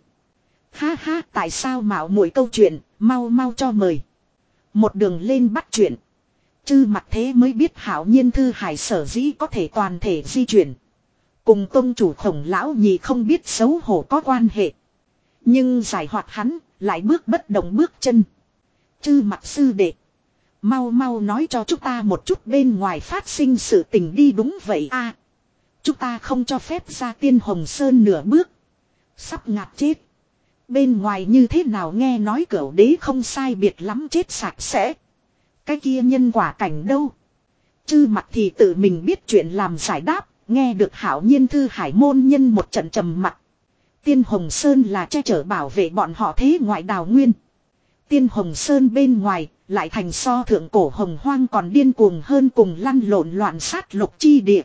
S1: Ha ha, tại sao mạo muội câu chuyện, mau mau cho mời. Một đường lên bắt chuyện. Chư Mặc thế mới biết Hạo Nhiên Thư Hải sở dĩ có thể toàn thể di chuyển. Cùng tông chủ Khổng lão nhị không biết xấu hổ có quan hệ. Nhưng giải hoạt hắn, lại bước bất động bước chân. Chư Mặc sư đệ, mau mau nói cho chúng ta một chút bên ngoài phát sinh sự tình đi. Đúng vậy a, chúng ta không cho phép ra Tiên Hồng Sơn nửa bước. Sắp ngạt chết. Bên ngoài như thế nào nghe nói Cửu đế không sai biệt lắm chết sạch sẽ. Cái kia nhân quả cảnh đâu? Chư Mặc thì tự mình biết chuyện làm giải đáp. Nghe được Hạo Nhiên Thư Hải môn nhân một trận trầm mặc. Tiên Hồng Sơn là che chở bảo vệ bọn họ thế ngoại đào nguyên. Tiên Hồng Sơn bên ngoài lại thành so thượng cổ hồng hoang còn điên cuồng hơn cùng lăn lộn loạn sát lục chi địa.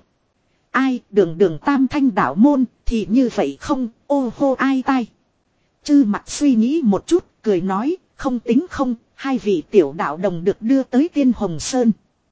S1: Ai đường đường Tam Thanh đạo môn thì như vậy không, ô hô ai tai. Chư Mặc suy nghĩ một chút, cười nói, không tính không, hai vị tiểu đạo đồng được đưa tới Tiên Hồng Sơn.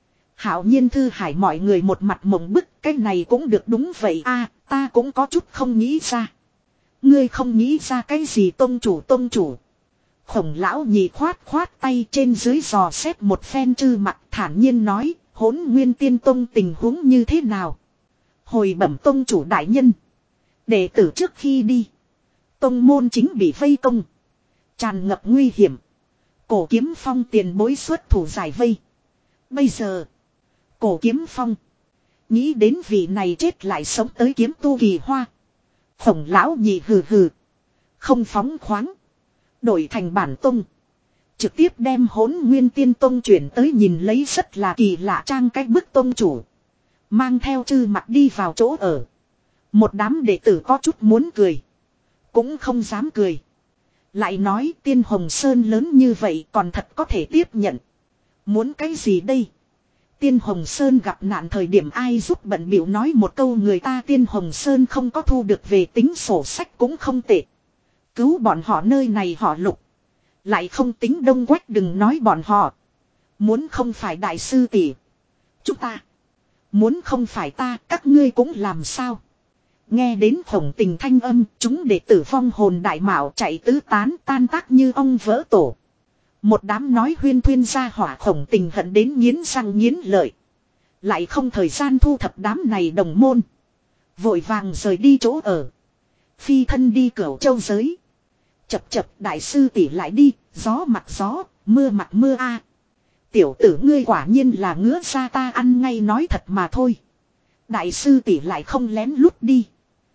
S1: Hạo Nhiên Thư Hải mọi người một mặt mộng bức, cái này cũng được đúng vậy a, ta cũng có chút không nghĩ ra. Ngươi không nghĩ ra cái gì tông chủ tông chủ. Khổng lão nhị khoát khoát tay trên dưới dò xét một phen Chư Mặc thản nhiên nói, Hỗn Nguyên Tiên Tông tình huống như thế nào. Hồi bẩm tông chủ đại nhân. Đệ tử trước khi đi, tông môn chính bị vây công, tràn ngập nguy hiểm. Cổ Kiếm Phong tiền bối xuất thủ giải vây. Bây giờ Cổ Kiếm Phong nghĩ đến vị này chết lại sống tới kiếm tu kỳ hoa. Khổng lão nhị hừ hừ, không phóng khoáng, đổi thành bản tông, trực tiếp đem Hỗn Nguyên Tiên Tông chuyển tới nhìn lấy rất là kỳ lạ trang cách bức tông chủ. Mang theo Chư Mặc đi vào chỗ ở. Một đám đệ tử có chút muốn cười, cũng không dám cười. Lại nói Tiên Hồng Sơn lớn như vậy còn thật có thể tiếp nhận. Muốn cái gì đây? Tiên Hồng Sơn gặp nạn thời điểm ai giúp bận bịu nói một câu người ta Tiên Hồng Sơn không có thu được về tính sổ sách cũng không tệ. Cứu bọn họ nơi này họ Lục. Lại không tính Đông Quách đừng nói bọn họ. Muốn không phải đại sư tỷ chúng ta. Muốn không phải ta các ngươi cũng làm sao. Nghe đến Khổng Tình thanh âm chúng đệ tử vong hồn đại mạo chạy tứ tán tan tác như ong vỡ tổ. Một đám nói huyên thuyên ra hỏa Khổng Tình hận đến nghiến răng nghiến lợi. Lại không thời gian thu thập đám này đồng môn. Vội vàng rời đi chỗ ở. Phi thân đi Cửu Châu giới. Chập chập đại sư tỷ lại đi, gió mặt gió, mưa mặt mưa a. Tiểu tử ngươi quả nhiên là ngứa ra ta ăn ngay nói thật mà thôi. Đại sư tỷ lại không lén lút đi.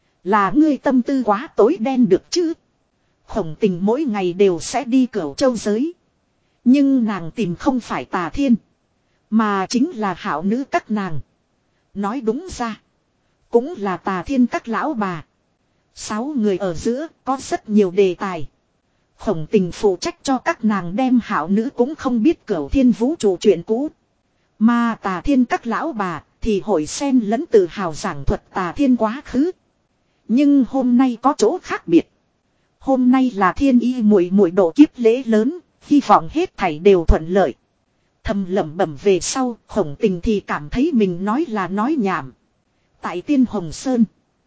S1: Là ngươi tâm tư quá tối đen được chứ. Khổng Tình mỗi ngày đều sẽ đi Cửu Châu giới. Nhưng nàng tìm không phải Tà Thiên, mà chính là hảo nữ các nàng. Nói đúng ra, cũng là Tà Thiên các lão bà. Sáu người ở giữa có rất nhiều đề tài. Khổng Tình phụ trách cho các nàng đem hảo nữ cũng không biết Cửu Thiên vũ trụ chuyện cũ. Mà Tà Thiên các lão bà thì hội xen lẫn tự hào giảng thuật Tà Thiên quá khứ. Nhưng hôm nay có chỗ khác biệt. Hôm nay là Thiên Y muội muội độ kiếp lễ lớn, hy vọng hết thảy đều thuận lợi. Thầm lẩm bẩm về sau, Khổng Tình thì cảm thấy mình nói là nói nhảm. Tại Tiên Hồng Sơn,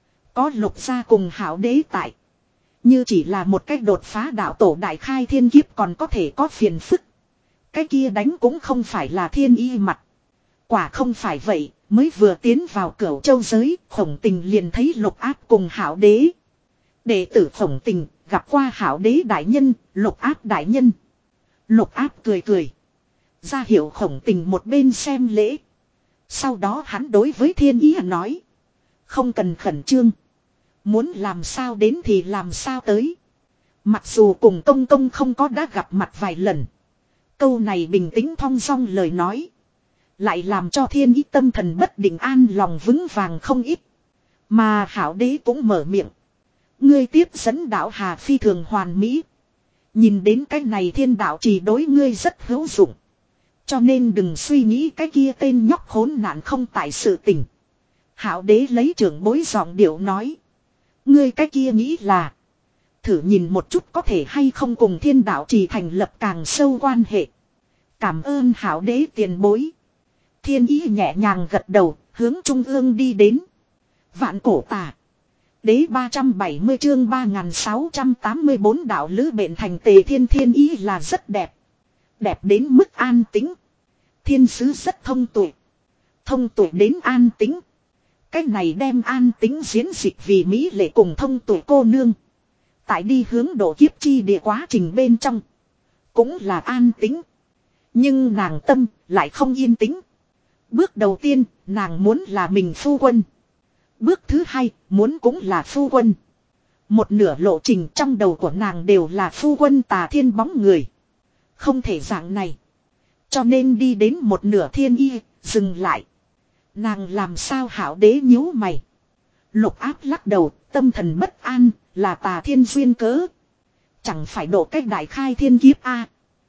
S1: có Lục gia cùng hảo đế tại. Như chỉ là một cách đột phá đạo tổ đại khai thiên kiếp còn có thể có phiền phức. Cái kia đánh cũng không phải là Thiên Y mặt. Quả không phải vậy, Mới vừa tiến vào Cửu Châu giới, Khổng Tình liền thấy Lục Áp cùng Hạo Đế. Đệ tử Khổng Tình gặp qua Hạo Đế đại nhân, Lục Áp đại nhân. Lục Áp cười cười, ra hiệu Khổng Tình một bên xem lễ. Sau đó hắn đối với Thiên Ý nói, không cần khẩn trương, muốn làm sao đến thì làm sao tới. Mặc dù cùng Công Công không có đã gặp mặt vài lần, câu này bình tĩnh thong dong lời nói lại làm cho Thiên Ý tâm thần bất định, an lòng vững vàng không ít. Mà Hạo Đế cũng mở miệng, ngươi tiếp dẫn đạo Hà phi thường hoàn mỹ, nhìn đến cái này thiên đạo chỉ đối ngươi rất hữu dụng, cho nên đừng suy nghĩ cái kia tên nhóc khốn nạn không tại sự tình. Hạo Đế lấy trưởng bối giọng điệu nói, ngươi cái kia nghĩ là thử nhìn một chút có thể hay không cùng thiên đạo trì thành lập càng sâu quan hệ. Cảm ơn Hạo Đế tiền bối. Thiên Ý nhẹ nhàng gật đầu, hướng trung ương đi đến. Vạn cổ tà. Đế ba trăm bảy mươi chương ba nghìn sáu trăm tám mươi bốn đạo lữ bệnh thành Tề Thiên. Thiên Ý là rất đẹp. Đẹp đến mức an tĩnh. Thiên sứ rất thông tuệ. Thông tuệ đến an tĩnh. Cách này đem an tĩnh diễn dịch vì mỹ lệ cùng thông tuệ cô nương. Tại đi hướng độ kiếp chi địa quá trình bên trong. Cũng là an tĩnh. Nhưng nàng tâm lại không yên tĩnh. Bước đầu tiên, nàng muốn là mình phu quân. Bước thứ hai, muốn cũng là phu quân. Một nửa lộ trình trong đầu của nàng đều là phu quân Tà Thiên bóng người. Không thể dạng này. Cho nên đi đến một nửa Thiên Y, dừng lại. Nàng làm sao Hạo Đế nhíu mày. Lục Áp lắc đầu, tâm thần bất an, là Tà Thiên duyên cớ. Chẳng phải độ cách đại khai thiên kiếp a.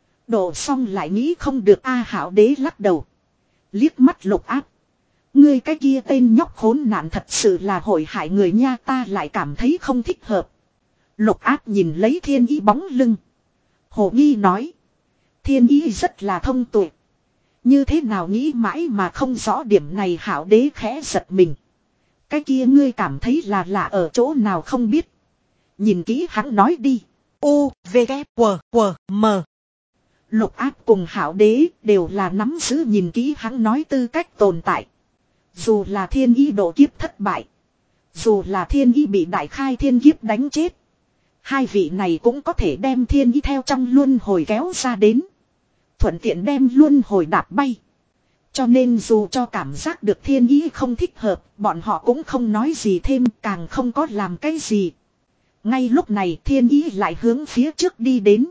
S1: Độ xong lại nghĩ không được a. Hạo Đế lắc đầu. Liếc mắt Lục Áp. Ngươi cái kia tên nhóc khốn nạn thật sự là hội hại người nha, ta lại cảm thấy không thích hợp. Lục Áp nhìn lấy Thiên Ý bóng lưng. Hồ nghi nói. Thiên Ý rất là thông tuệ. Như thế nào nghĩ mãi mà không rõ điểm này. Hạo Đế khẽ giật mình. Cái kia ngươi cảm thấy là lạ ở chỗ nào không biết. Nhìn kỹ hắn nói đi. U, V, K, W, W, M. Lục Áp cùng Hạo Đế đều là nắm giữ nhìn kỹ hắn nói tư cách tồn tại. Dù là Thiên Ý độ kiếp thất bại. Dù là Thiên Ý bị đại khai thiên kiếp đánh chết. Hai vị này cũng có thể đem Thiên Ý theo trong luân hồi kéo ra đến. Thuận tiện đem luân hồi đạp bay. Cho nên dù cho cảm giác được Thiên Ý không thích hợp, bọn họ cũng không nói gì thêm, càng không có làm cái gì. Ngay lúc này Thiên Ý lại hướng phía trước đi đến.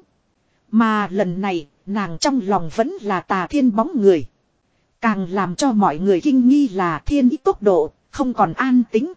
S1: Mà lần này, nàng trong lòng vẫn là Tà Thiên bóng người. Càng làm cho mọi người kinh nghi là Thiên Ý tốc độ, không còn an tĩnh.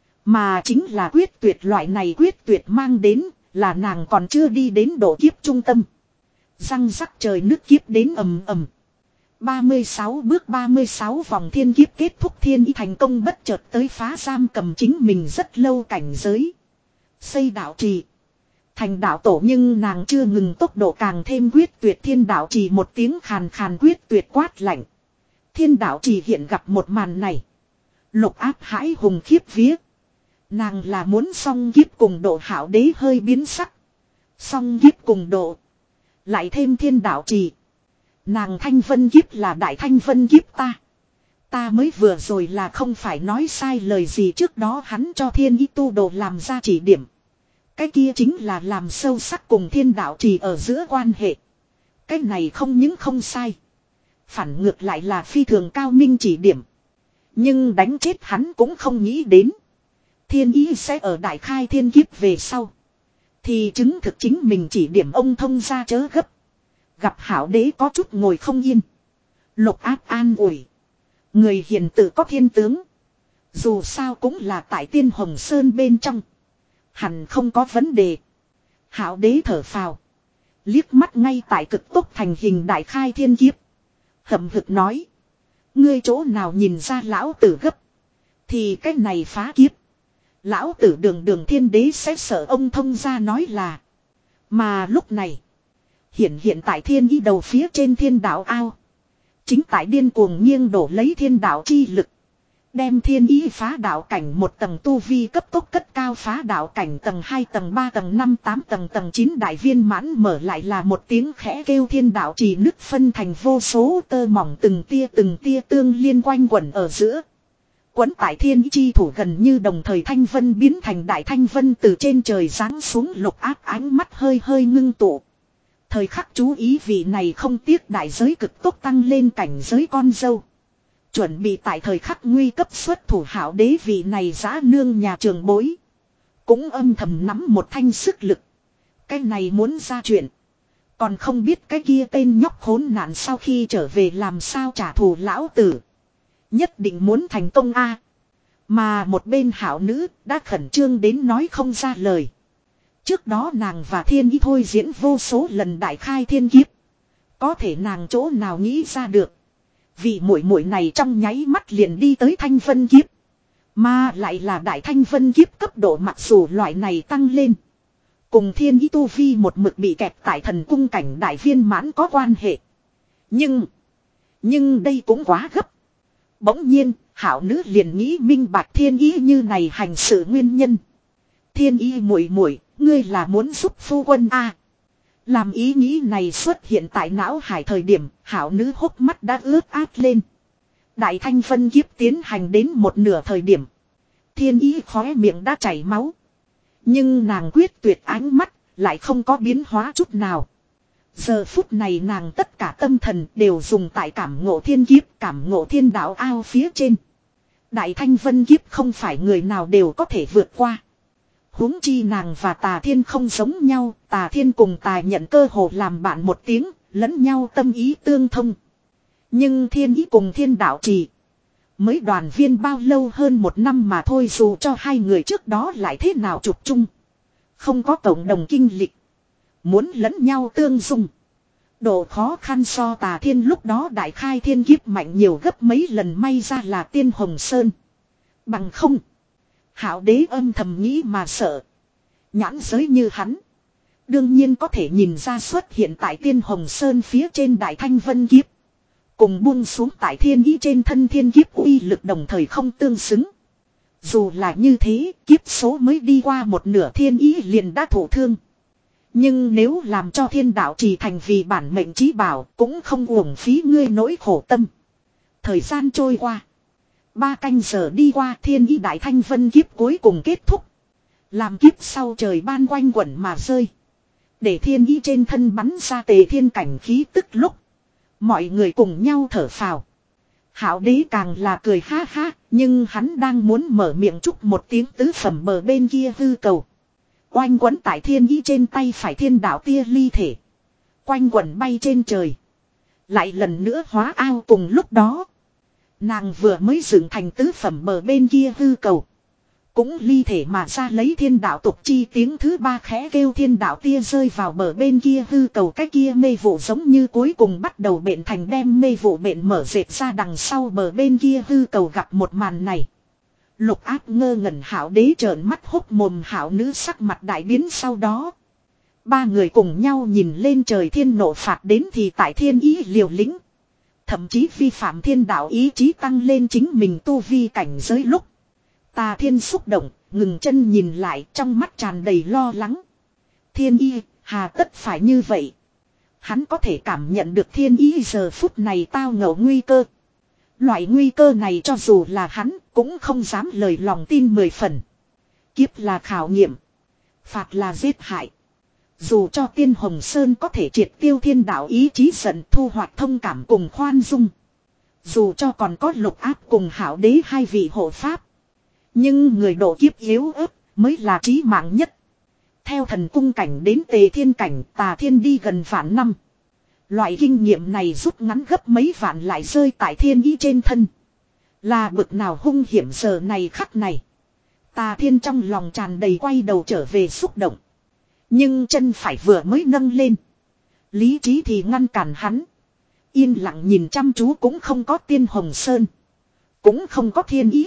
S1: Mà chính là quyết tuyệt loại này quyết tuyệt mang đến, là nàng còn chưa đi đến độ kiếp trung tâm. Răng rắc trời nước kiếp đến ầm ầm. ba mươi sáu bước ba mươi sáu vòng thiên kiếp kết thúc. Thiên Ý thành công bất chợt tới phá giam cầm chính mình rất lâu cảnh giới. Xây đạo trì. Thành đạo tổ, nhưng nàng chưa ngừng tốc độ càng thêm quyết tuyệt. Thiên đạo trì một tiếng khàn khàn quyết tuyệt quát lạnh. Thiên đạo trì hiện gặp một màn này. Lục Áp hãi hùng khiếp vía. Nàng là muốn song kiếp cùng độ. Hạo Đế hơi biến sắc. Song kiếp cùng độ. Lại thêm thiên đạo trì. Nàng thanh vân kiếp là đại thanh vân kiếp ta. Ta mới vừa rồi là không phải nói sai lời gì. Trước đó hắn cho Thiên Ý tu đồ làm ra chỉ điểm. Cái kia chính là làm sâu sắc cùng thiên đạo trì ở giữa quan hệ. Cái này không những không sai. Phản ngược lại là phi thường cao minh chỉ điểm. Nhưng đánh chết hắn cũng không nghĩ đến. Thiên Ý sẽ ở đại khai thiên kiếp về sau. Thì chứng thực chính mình chỉ điểm ông thông ra chớ gấp. Gặp Hạo Đế có chút ngồi không yên. Lục Áp an ủi. Người hiền tự có thiên tướng. Dù sao cũng là tại Tiên Hồng Sơn bên trong. Hẳn không có vấn đề. Hạo Đế thở phào. Liếc mắt ngay tại cực tốc thành hình đại khai thiên kiếp. Hậm hực nói. Ngươi chỗ nào nhìn ra lão tử gấp. Thì cái này phá kiếp. Lão tử đường đường thiên đế sẽ sợ ông thông ra nói là. Mà lúc này. Hiện hiện tại Thiên Ý đầu phía trên thiên đạo ao. Chính tại điên cuồng nghiêng đổ lấy thiên đạo chi lực. Đem thiên ý phá đạo cảnh một tầng tu vi cấp tốc cất cao phá đạo cảnh tầng hai tầng ba tầng năm tám tầng tầng chín đại viên mãn mở lại là một tiếng khẽ kêu thiên đạo trì nứt phân thành vô số tơ mỏng từng tia từng tia tương liên quanh quẩn ở giữa. Quấn tại thiên ý chi thủ gần như đồng thời thanh vân biến thành đại thanh vân từ trên trời giáng xuống lục áp ánh mắt hơi hơi ngưng tụ. Thời khắc chú ý vị này không tiếc đại giới cực tốc tăng lên cảnh giới con dâu. Chuẩn bị tại thời khắc nguy cấp xuất thủ hảo đế vị này giã nương nhà trường bối. Cũng âm thầm nắm một thanh sức lực. Cái này muốn ra chuyện. Còn không biết cái kia tên nhóc khốn nạn sau khi trở về làm sao trả thù lão tử. Nhất định muốn thành công a. Mà một bên hảo nữ đã khẩn trương đến nói không ra lời. Trước đó nàng và thiên ý thôi diễn vô số lần đại khai thiên kiếp. Có thể nàng chỗ nào nghĩ ra được. Vì muội muội này trong nháy mắt liền đi tới thanh vân kiếp. Mà lại là đại thanh vân kiếp cấp độ mặc dù loại này tăng lên. Cùng thiên ý tu vi một mực bị kẹp tại thần cung cảnh đại viên mãn có quan hệ. Nhưng. Nhưng đây cũng quá gấp. Bỗng nhiên hảo nữ liền nghĩ minh bạch thiên ý như này hành sự nguyên nhân. Thiên ý muội muội, ngươi là muốn giúp phu quân a? À, làm ý nghĩ này xuất hiện tại não hải thời điểm, hảo nữ hốc mắt đã ướt át lên. Đại thanh vân kiếp tiến hành đến một nửa thời điểm. Thiên ý khóe miệng đã chảy máu. Nhưng nàng quyết tuyệt ánh mắt, lại không có biến hóa chút nào. Giờ phút này nàng tất cả tâm thần đều dùng tại cảm ngộ thiên kiếp, cảm ngộ thiên đạo ao phía trên. Đại thanh vân kiếp không phải người nào đều có thể vượt qua. Huống chi nàng và Tà Thiên không giống nhau, Tà Thiên cùng Tài nhận cơ hồ làm bạn một tiếng, lẫn nhau tâm ý tương thông. Nhưng Thiên ý cùng Thiên đạo trì mới đoàn viên bao lâu hơn một năm mà thôi, dù cho hai người trước đó lại thế nào chụp chung. Không có cộng đồng kinh lịch. Muốn lẫn nhau tương dung. Độ khó khăn so Tà Thiên lúc đó đại khai thiên kiếp mạnh nhiều gấp mấy lần, may ra là Tiên Hồng Sơn. Bằng không. Hảo đế âm thầm nghĩ mà sợ. Nhãn giới như hắn. Đương nhiên có thể nhìn ra xuất hiện tại Tiên Hồng Sơn phía trên đại thanh vân kiếp. Cùng buông xuống tại thiên ý trên thân thiên kiếp uy lực đồng thời không tương xứng. Dù là như thế, kiếp số mới đi qua một nửa thiên ý liền đã thổ thương. Nhưng nếu làm cho thiên đạo trì thành vì bản mệnh chí bảo, cũng không uổng phí ngươi nỗi khổ tâm. Thời gian trôi qua. Ba canh giờ đi qua, thiên ý đại thanh vân kiếp cuối cùng kết thúc. Làm kiếp sau trời ban quanh quẩn mà rơi. Để thiên ý trên thân bắn ra tề thiên cảnh khí tức lúc. Mọi người cùng nhau thở phào. Hảo đế càng là cười ha ha, nhưng hắn đang muốn mở miệng chúc một tiếng tứ phẩm bờ bên kia hư cầu. Oanh quấn tại thiên ý trên tay phải thiên đạo tia ly thể. Quanh quẩn bay trên trời. Lại lần nữa hóa ao cùng lúc đó. Nàng vừa mới dựng thành tứ phẩm bờ bên kia hư cầu. Cũng ly thể mà ra lấy thiên đạo tục chi tiếng thứ ba khẽ kêu, thiên đạo tia rơi vào bờ bên kia hư cầu, cái kia mê vụ giống như cuối cùng bắt đầu bệnh thành, đem mê vụ bệnh mở dệt ra đằng sau bờ bên kia hư cầu. Gặp một màn này. Lục áp ngơ ngẩn, hảo đế trợn mắt hốc mồm, hảo nữ sắc mặt đại biến. Sau đó ba người cùng nhau nhìn lên trời, thiên nộ phạt đến thì tại thiên ý liều lĩnh. Thậm chí vi phạm thiên đạo ý chí tăng lên chính mình tu vi cảnh giới lúc. Tà Thiên xúc động, ngừng chân nhìn lại, trong mắt tràn đầy lo lắng. Thiên ý, hà tất phải như vậy. Hắn có thể cảm nhận được thiên ý giờ phút này tao ngộ nguy cơ. Loại nguy cơ này cho dù là hắn, cũng không dám lời lòng tin mười phần. Kiếp là khảo nghiệm. Phạt là giết hại. Dù cho Tiên Hồng Sơn có thể triệt tiêu thiên đạo ý chí giận, thu hoạch thông cảm cùng khoan dung. Dù cho còn có lục áp cùng hảo đế hai vị hộ pháp. Nhưng người độ kiếp yếu ớt mới là chí mạng nhất. Theo thần cung cảnh đến tề thiên cảnh, Tà Thiên đi gần vạn năm. Loại kinh nghiệm này rút ngắn gấp mấy vạn lại rơi tại thiên ý trên thân. Là bực nào hung hiểm giờ này khắc này. Tà Thiên trong lòng tràn đầy quay đầu trở về xúc động. Nhưng chân phải vừa mới nâng lên. Lý trí thì ngăn cản hắn. Yên lặng nhìn chăm chú, cũng không có Tiên Hồng Sơn. Cũng không có thiên ý.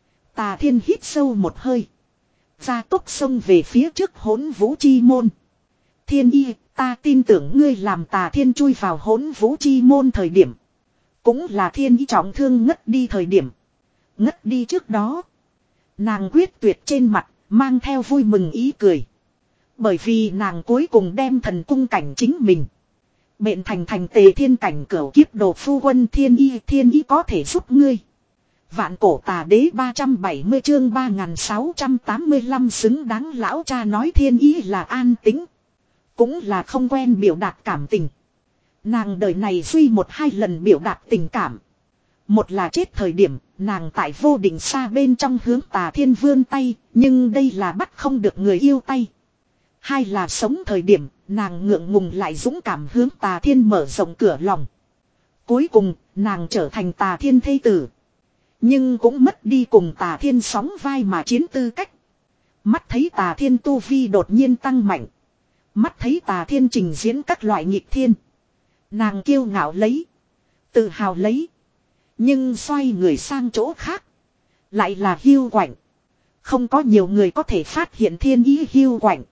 S1: Tà Thiên hít sâu một hơi. Gia tốc xông về phía trước Hỗn Vũ Chi Môn. Thiên ý, ta tin tưởng ngươi. Làm Tà Thiên chui vào Hỗn Vũ Chi Môn thời điểm. Cũng là thiên ý trọng thương ngất đi thời điểm. Ngất đi trước đó. Nàng quyết tuyệt trên mặt, mang theo vui mừng ý cười. Bởi vì nàng cuối cùng đem thần cung cảnh chính mình. Bện thành thành tề thiên cảnh cửu kiếp đồ phu quân thiên y, thiên y có thể giúp ngươi. Vạn cổ tà đế ba trăm bảy mươi chương ba nghìn sáu trăm tám mươi lăm xứng đáng lão cha nói thiên y là an tĩnh. Cũng là không quen biểu đạt cảm tình. Nàng đời này duy một hai lần biểu đạt tình cảm. Một là chết thời điểm, nàng tại vô định xa bên trong hướng tà thiên vươn tay, nhưng đây là bắt không được người yêu tay. Hai là sống thời điểm, nàng ngượng ngùng lại dũng cảm hướng tà thiên mở rộng cửa lòng. Cuối cùng, nàng trở thành tà thiên thê tử. Nhưng cũng mất đi cùng tà thiên sóng vai mà chiến tư cách. Mắt thấy tà thiên tu vi đột nhiên tăng mạnh. Mắt thấy tà thiên trình diễn các loại nghịch thiên. Nàng kiêu ngạo lấy. Tự hào lấy. Nhưng xoay người sang chỗ khác. Lại là hiu quạnh. Không có nhiều người có thể phát hiện thiên ý hiu quạnh.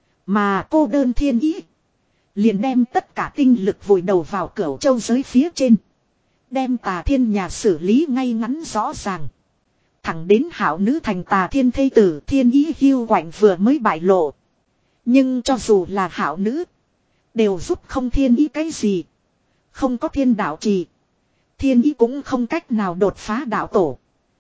S1: Mà cô đơn thiên ý. Liền đem tất cả tinh lực vùi đầu vào cửu châu giới phía trên. Đem tà thiên nhà xử lý ngay ngắn rõ ràng. Thẳng đến hảo nữ thành tà thiên thê tử thiên ý hiu quạnh vừa mới bại lộ. Nhưng cho dù là hảo nữ. Đều giúp không thiên ý cái gì. Không có thiên đạo trì. Thiên ý cũng không cách nào đột phá đạo tổ.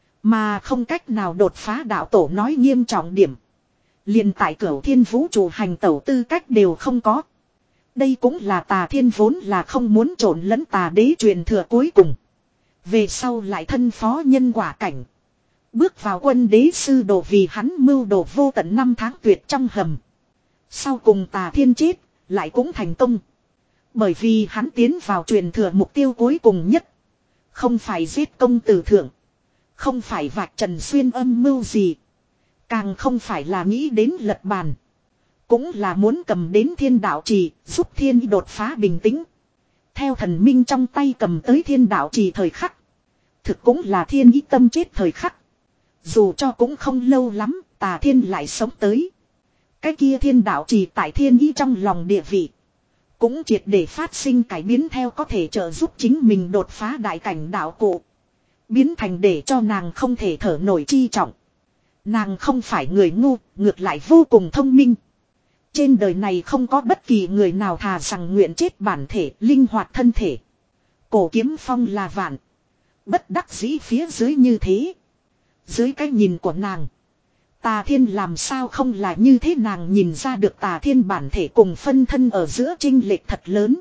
S1: Mà không cách nào đột phá đạo tổ nói nghiêm trọng điểm. Liền tại cửu thiên vũ trụ hành tẩu tư cách đều không có. Đây cũng là tà thiên vốn là không muốn trộn lẫn tà đế truyền thừa cuối cùng. Về sau lại thân phó nhân quả cảnh. Bước vào quân đế sư đồ vì hắn mưu đồ vô tận năm tháng tuyệt trong hầm. Sau cùng tà thiên chết, lại cũng thành công. Bởi vì hắn tiến vào truyền thừa mục tiêu cuối cùng nhất. Không phải giết công tử thượng. Không phải vạch trần xuyên âm mưu gì. Càng không phải là nghĩ đến lật bàn. Cũng là muốn cầm đến thiên đạo trì, giúp thiên đột phá bình tĩnh. Theo thần minh trong tay cầm tới thiên đạo trì thời khắc. Thực cũng là thiên ý tâm chết thời khắc. Dù cho cũng không lâu lắm, tà thiên lại sống tới. Cái kia thiên đạo trì tại thiên ý trong lòng địa vị. Cũng triệt để phát sinh cải biến theo có thể trợ giúp chính mình đột phá đại cảnh đạo cụ. Biến thành để cho nàng không thể thở nổi chi trọng. Nàng không phải người ngu, ngược lại vô cùng thông minh. Trên đời này không có bất kỳ người nào thà rằng nguyện chết bản thể, linh hoạt thân thể. Cổ kiếm phong là vạn. Bất đắc dĩ phía dưới như thế. Dưới cái nhìn của nàng. Tà thiên làm sao không là như thế nàng nhìn ra được tà thiên bản thể cùng phân thân ở giữa chênh lệch thật lớn.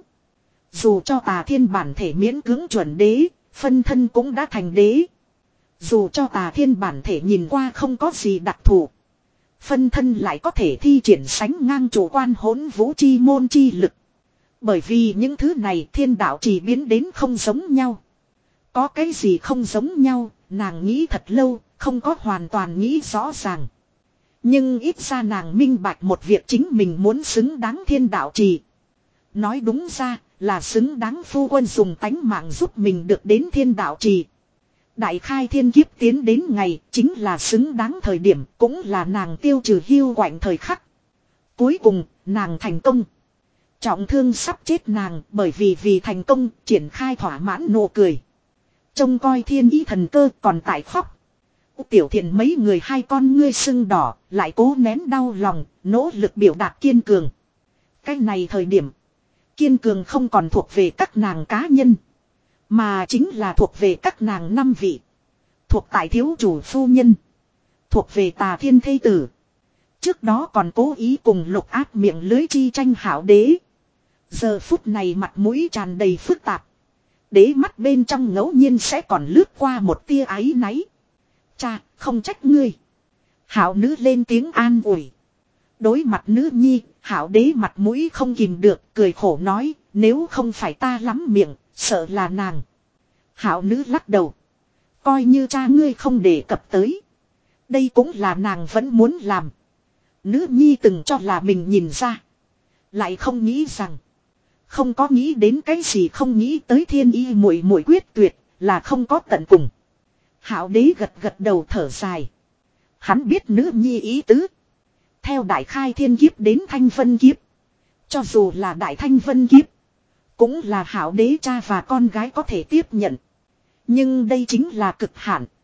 S1: Dù cho tà thiên bản thể miễn cưỡng chuẩn đế, phân thân cũng đã thành đế. Dù cho tà thiên bản thể nhìn qua không có gì đặc thù. Phân thân lại có thể thi triển sánh ngang chủ quan hỗn vũ chi môn chi lực. Bởi vì những thứ này thiên đạo chỉ biến đến không giống nhau. Có cái gì không giống nhau, nàng nghĩ thật lâu, không có hoàn toàn nghĩ rõ ràng. Nhưng ít ra nàng minh bạch một việc chính mình muốn xứng đáng thiên đạo trì. Nói đúng ra là xứng đáng phu quân dùng tánh mạng giúp mình được đến thiên đạo trì. Đại khai thiên kiếp tiến đến ngày chính là xứng đáng thời điểm cũng là nàng tiêu trừ hiu quạnh thời khắc. Cuối cùng nàng thành công. Trọng thương sắp chết nàng bởi vì vì thành công triển khai thỏa mãn nụ cười. Trông coi thiên ý thần cơ còn tại khóc. Tiểu thiện mấy người hai con ngươi sưng đỏ lại cố nén đau lòng nỗ lực biểu đạt kiên cường. Cái này thời điểm kiên cường không còn thuộc về các nàng cá nhân. Mà chính là thuộc về các nàng năm vị. Thuộc tại thiếu chủ phu nhân. Thuộc về tà thiên thê tử. Trước đó còn cố ý cùng lục áp miệng lưới chi tranh hảo đế. Giờ phút này mặt mũi tràn đầy phức tạp. Đế mắt bên trong ngẫu nhiên sẽ còn lướt qua một tia áy náy. Cha, không trách ngươi. Hảo nữ lên tiếng an ủi. Đối mặt nữ nhi, hảo đế mặt mũi không kìm được, cười khổ nói, nếu không phải ta lắm miệng, sợ là nàng. Hảo nữ lắc đầu. Coi như cha ngươi không đề cập tới. Đây cũng là nàng vẫn muốn làm. Nữ nhi từng cho là mình nhìn ra. Lại không nghĩ rằng. Không có nghĩ đến cái gì không nghĩ tới thiên y muội muội quyết tuyệt là không có tận cùng. Hảo đế gật gật đầu thở dài. Hắn biết nữ nhi ý tứ. Theo đại khai thiên kiếp đến thanh vân kiếp. Cho dù là đại thanh vân kiếp. Cũng là hảo đế cha và con gái có thể tiếp nhận. Nhưng đây chính là cực hạn.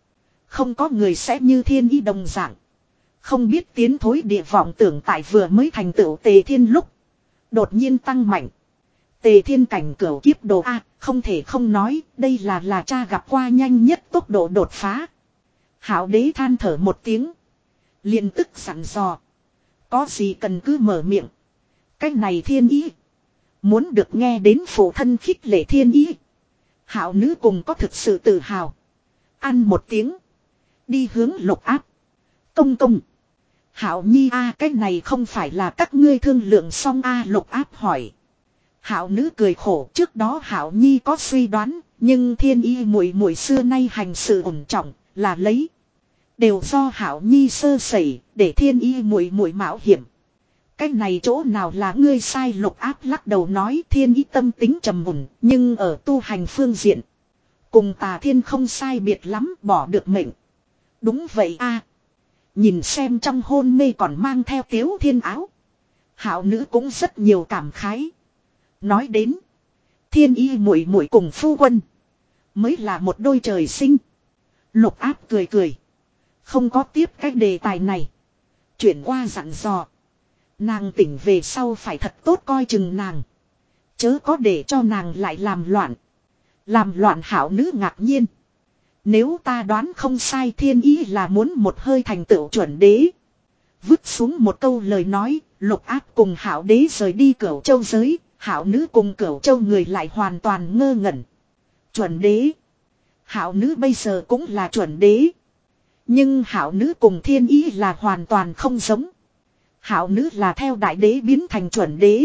S1: Không có người sẽ như thiên ý đồng dạng. Không biết tiến thối địa vọng tưởng tại vừa mới thành tựu Tề Thiên lúc. Đột nhiên tăng mạnh. Tề Thiên cảnh cửu kiếp đồ A, không thể không nói, đây là là cha gặp qua nhanh nhất tốc độ đột phá. Hảo đế than thở một tiếng. Liền tức sẵn dò. Có gì cần cứ mở miệng. Cách này thiên ý. Muốn được nghe đến phụ thân khích lệ thiên ý. Hảo nữ cùng có thực sự tự hào. Ăn một tiếng. Đi hướng Lục Áp. Công công. Hảo nhi a, cái này không phải là các ngươi thương lượng xong a, Lục Áp hỏi. Hảo nữ cười khổ, trước đó Hảo nhi có suy đoán, nhưng thiên y muội muội xưa nay hành sự ổn trọng, là lấy đều do Hảo nhi sơ sẩy, để thiên y muội muội mạo hiểm. Cái này chỗ nào là ngươi sai, Lục Áp lắc đầu nói, thiên y tâm tính trầm mùn, nhưng ở tu hành phương diện cùng Tà Thiên không sai biệt lắm, bỏ được mệnh. Đúng vậy a. Nhìn xem trong hôn mê còn mang theo Tiếu Thiên áo. Hảo nữ cũng rất nhiều cảm khái. Nói đến. Thiên y muội muội cùng phu quân. Mới là một đôi trời sinh. Lục Áp cười cười. Không có tiếp cái đề tài này. Chuyển qua dặn dò. Nàng tỉnh về sau phải thật tốt coi chừng nàng. Chớ có để cho nàng lại làm loạn. Làm loạn hảo nữ ngạc nhiên. Nếu ta đoán không sai, thiên ý là muốn một hơi thành tựu chuẩn đế. Vứt xuống một câu lời nói, Lục Áp cùng Hảo đế rời đi Cửu Châu giới, Hảo nữ cùng Cửu Châu người lại hoàn toàn ngơ ngẩn. Chuẩn đế. Hảo nữ bây giờ cũng là chuẩn đế. Nhưng Hảo nữ cùng thiên ý là hoàn toàn không giống. Hảo nữ là theo đại đế biến thành chuẩn đế.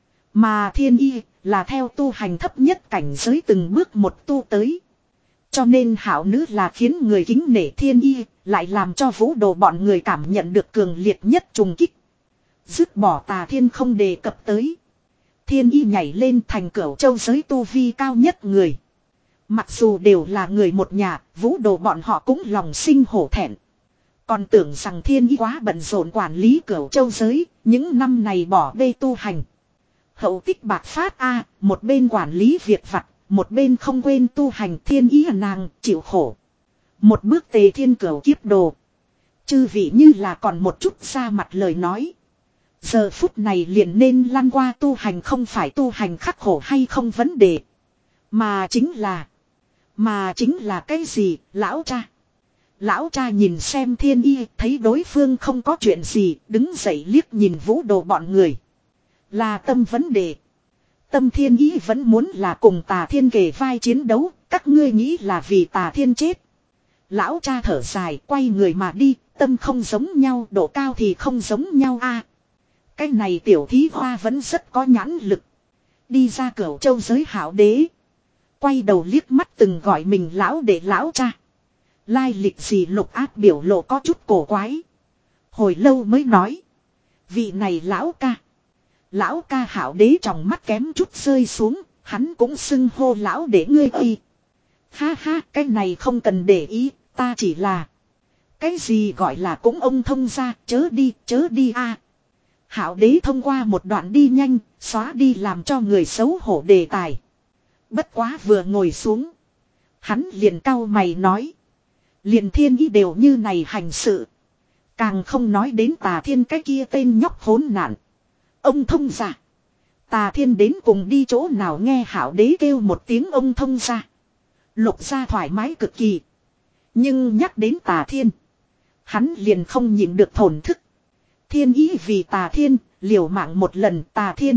S1: Mà thiên ý là theo tu hành thấp nhất cảnh giới từng bước một tu tới. Cho nên Hảo nữ là khiến người kính nể thiên y, lại làm cho vũ đồ bọn người cảm nhận được cường liệt nhất trùng kích. Dứt bỏ Tà Thiên không đề cập tới. Thiên y nhảy lên thành Cửu Châu giới tu vi cao nhất người. Mặc dù đều là người một nhà, vũ đồ bọn họ cũng lòng sinh hổ thẹn. Còn tưởng rằng thiên y quá bận rộn quản lý Cửu Châu giới, những năm này bỏ bê tu hành. Hậu tích bạc phát a, một bên quản lý việc vặt. Một bên không quên tu hành, thiên ý nàng chịu khổ. Một bước Tề Thiên cửu kiếp đồ. Chư vị như là còn một chút ra mặt lời nói. Giờ phút này liền nên lăn qua tu hành, không phải tu hành khắc khổ hay không vấn đề. Mà chính là. Mà chính là cái gì, lão cha. Lão cha nhìn xem thiên y, thấy đối phương không có chuyện gì, đứng dậy liếc nhìn vũ đồ bọn người. Là tâm vấn đề. Tâm thiên ý vẫn muốn là cùng Tà Thiên kề vai chiến đấu, các ngươi nghĩ là vì Tà Thiên chết. Lão cha thở dài, quay người mà đi, tâm không giống nhau, độ cao thì không giống nhau a. Cái này tiểu thí hoa vẫn rất có nhãn lực. Đi ra Cửu Châu giới Hảo đế. Quay đầu liếc mắt từng gọi mình lão để lão cha. Lai lịch gì, Lục Áp biểu lộ có chút cổ quái. Hồi lâu mới nói. Vị này lão ca. Lão ca Hảo đế trong mắt kém chút rơi xuống, hắn cũng xưng hô lão để ngươi y. Ha ha, cái này không cần để ý, ta chỉ là. Cái gì gọi là cũng ông thông ra, chớ đi, chớ đi a. Hảo đế thông qua một đoạn đi nhanh, xóa đi làm cho người xấu hổ đề tài. Bất quá vừa ngồi xuống. Hắn liền cau mày nói. Liền thiên ý đều như này hành sự. Càng không nói đến Tà Thiên cái kia tên nhóc khốn nạn. Ông thông ra. Tà Thiên đến cùng đi chỗ nào, nghe Hảo đế kêu một tiếng ông thông ra. Lục gia thoải mái cực kỳ. Nhưng nhắc đến Tà Thiên. Hắn liền không nhịn được thổn thức. Thiên ý vì Tà Thiên, liều mạng một lần Tà Thiên.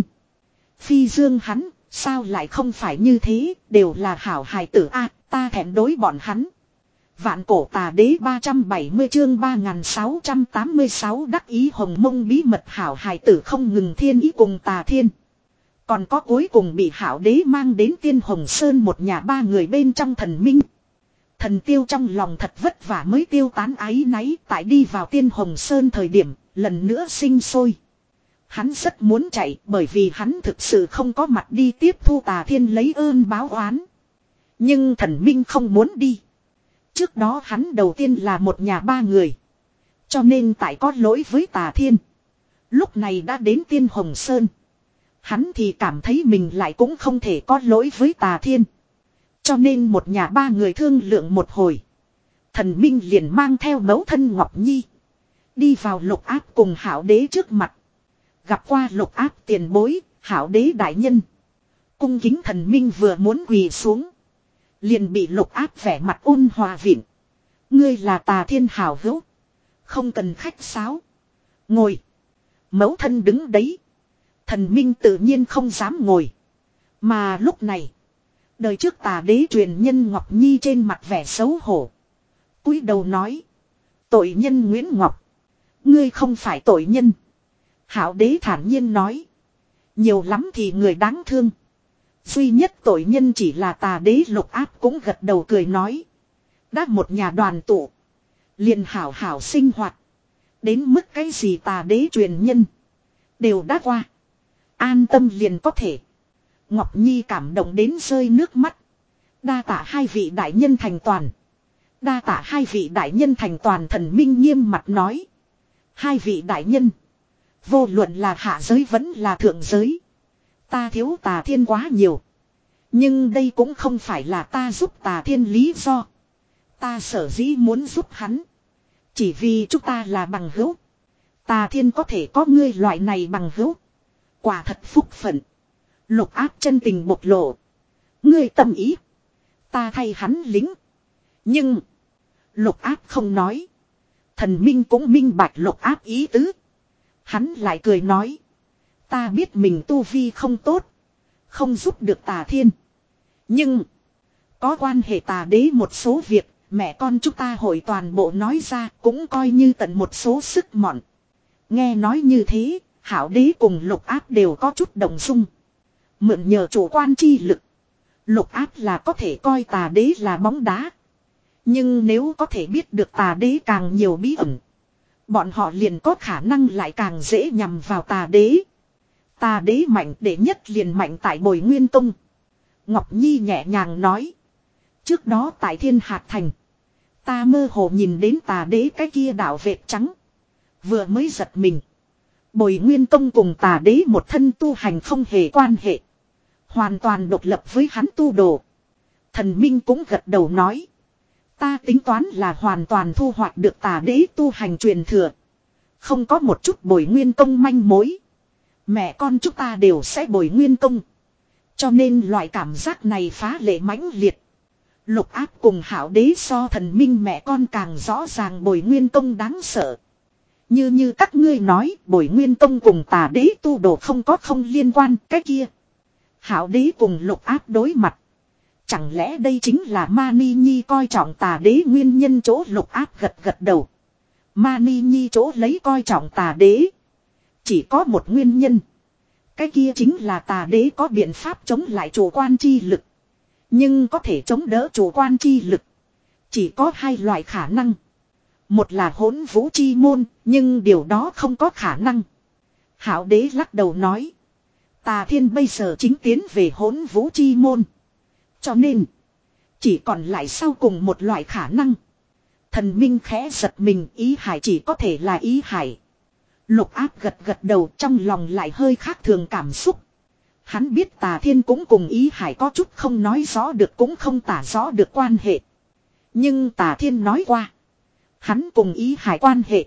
S1: Phi dương hắn, sao lại không phải như thế, đều là hảo hài tử a, ta thẹn đối bọn hắn. Vạn cổ tà đế ba trăm bảy mươi chương ba nghìn sáu trăm tám mươi sáu đắc ý hồng mông bí mật hảo hài tử không ngừng thiên ý cùng Tà Thiên. Còn có cuối cùng bị Hảo đế mang đến Tiên Hồng Sơn một nhà ba người bên trong thần minh. Thần tiêu trong lòng thật vất vả mới tiêu tán áy náy, tại đi vào Tiên Hồng Sơn thời điểm, lần nữa sinh sôi. Hắn rất muốn chạy bởi vì hắn thực sự không có mặt đi tiếp thu Tà Thiên lấy ơn báo oán. Nhưng thần minh không muốn đi. Trước đó hắn đầu tiên là một nhà ba người. Cho nên tại có lỗi với Tà Thiên. Lúc này đã đến Tiên Hồng Sơn. Hắn thì cảm thấy mình lại cũng không thể có lỗi với Tà Thiên. Cho nên một nhà ba người thương lượng một hồi. Thần Minh liền mang theo mẫu thân Ngọc Nhi. Đi vào Lục Áp cùng Hảo Đế trước mặt. Gặp qua Lục Áp tiền bối, Hảo Đế đại nhân. Cung kính Thần Minh vừa muốn quỳ xuống. Liền bị Lục Áp vẻ mặt ôn hòa vịn. Ngươi là Tà Thiên hảo hữu. Không cần khách sáo. Ngồi. Mẫu thân đứng đấy. Thần Minh tự nhiên không dám ngồi. Mà lúc này. Đời trước Tà Đế truyền nhân Ngọc Nhi trên mặt vẻ xấu hổ. Cúi đầu nói. Tội nhân Nguyễn Ngọc. Ngươi không phải tội nhân. Hảo Đế thản nhiên nói. Nhiều lắm thì người đáng thương. Duy nhất tội nhân chỉ là Tà Đế. Lục Áp cũng gật đầu cười nói. Đã một nhà đoàn tụ. Liền hảo hảo sinh hoạt. Đến mức cái gì Tà Đế truyền nhân. Đều đã qua. An tâm liền có thể. Ngọc Nhi cảm động đến rơi nước mắt. Đa tạ hai vị đại nhân thành toàn. Đa tạ hai vị đại nhân thành toàn. Thần Minh nghiêm mặt nói. Hai vị đại nhân. Vô luận là hạ giới vẫn là thượng giới. Ta thiếu Tà Thiên quá nhiều. Nhưng đây cũng không phải là ta giúp Tà Thiên lý do. Ta sở dĩ muốn giúp hắn. Chỉ vì chúng ta là bằng hữu. Tà Thiên có thể có ngươi loại này bằng hữu. Quả thật phúc phận. Lục Áp chân tình bộc lộ. Ngươi tâm ý. Ta thay hắn lính. Nhưng. Lục Áp không nói. Thần Minh cũng minh bạch Lục Áp ý tứ. Hắn lại cười nói. Ta biết mình tu vi không tốt. Không giúp được Tà Thiên. Nhưng. Có quan hệ Tà Đế một số việc. Mẹ con chúng ta hội toàn bộ nói ra. Cũng coi như tận một số sức mọn. Nghe nói như thế. Hảo Đế cùng Lục Áp đều có chút đồng dung. Mượn nhờ chủ quan chi lực. Lục Áp là có thể coi Tà Đế là bóng đá. Nhưng nếu có thể biết được Tà Đế càng nhiều bí ẩn. Bọn họ liền có khả năng lại càng dễ nhằm vào Tà Đế. Tà Đế mạnh để nhất liền mạnh tại Bồi Nguyên Tông. Ngọc Nhi nhẹ nhàng nói. Trước đó tại Thiên Hạt Thành. Ta mơ hồ nhìn đến Tà Đế cái kia đảo vệt trắng. Vừa mới giật mình. Bồi Nguyên Tông cùng Tà Đế một thân tu hành không hề quan hệ. Hoàn toàn độc lập với hắn tu đồ. Thần Minh cũng gật đầu nói. Ta tính toán là hoàn toàn thu hoạch được Tà Đế tu hành truyền thừa. Không có một chút Bồi Nguyên Tông manh mối. Mẹ con chúng ta đều sẽ Bồi Nguyên Tông. Cho nên loại cảm giác này phá lệ mãnh liệt. Lục Áp cùng Hảo Đế so Thần Minh mẹ con càng rõ ràng Bồi Nguyên Tông đáng sợ. Như như các ngươi nói, Bồi Nguyên Tông cùng Tà Đế tu đồ không có không liên quan, cái kia. Hảo Đế cùng Lục Áp đối mặt. Chẳng lẽ đây chính là Mani Nhi coi trọng Tà Đế nguyên nhân? Chỗ Lục Áp gật gật đầu. Mani Nhi chỗ lấy coi trọng Tà Đế. Chỉ có một nguyên nhân. Cái kia chính là Tà Đế có biện pháp chống lại chủ quan chi lực. Nhưng có thể chống đỡ chủ quan chi lực. Chỉ có hai loại khả năng. Một là Hỗn Vũ chi môn, nhưng điều đó không có khả năng. Hảo Đế lắc đầu nói. Tà Thiên bây giờ chính tiến về Hỗn Vũ chi môn. Cho nên, chỉ còn lại sau cùng một loại khả năng. Thần Minh khẽ giật mình, ý hải chỉ có thể là ý hải. Lục Áp gật gật đầu, trong lòng lại hơi khác thường cảm xúc. Hắn biết Tà Thiên cũng cùng ý hải có chút không nói rõ được cũng không tả rõ được quan hệ. Nhưng Tà Thiên nói qua. Hắn cùng ý hải quan hệ.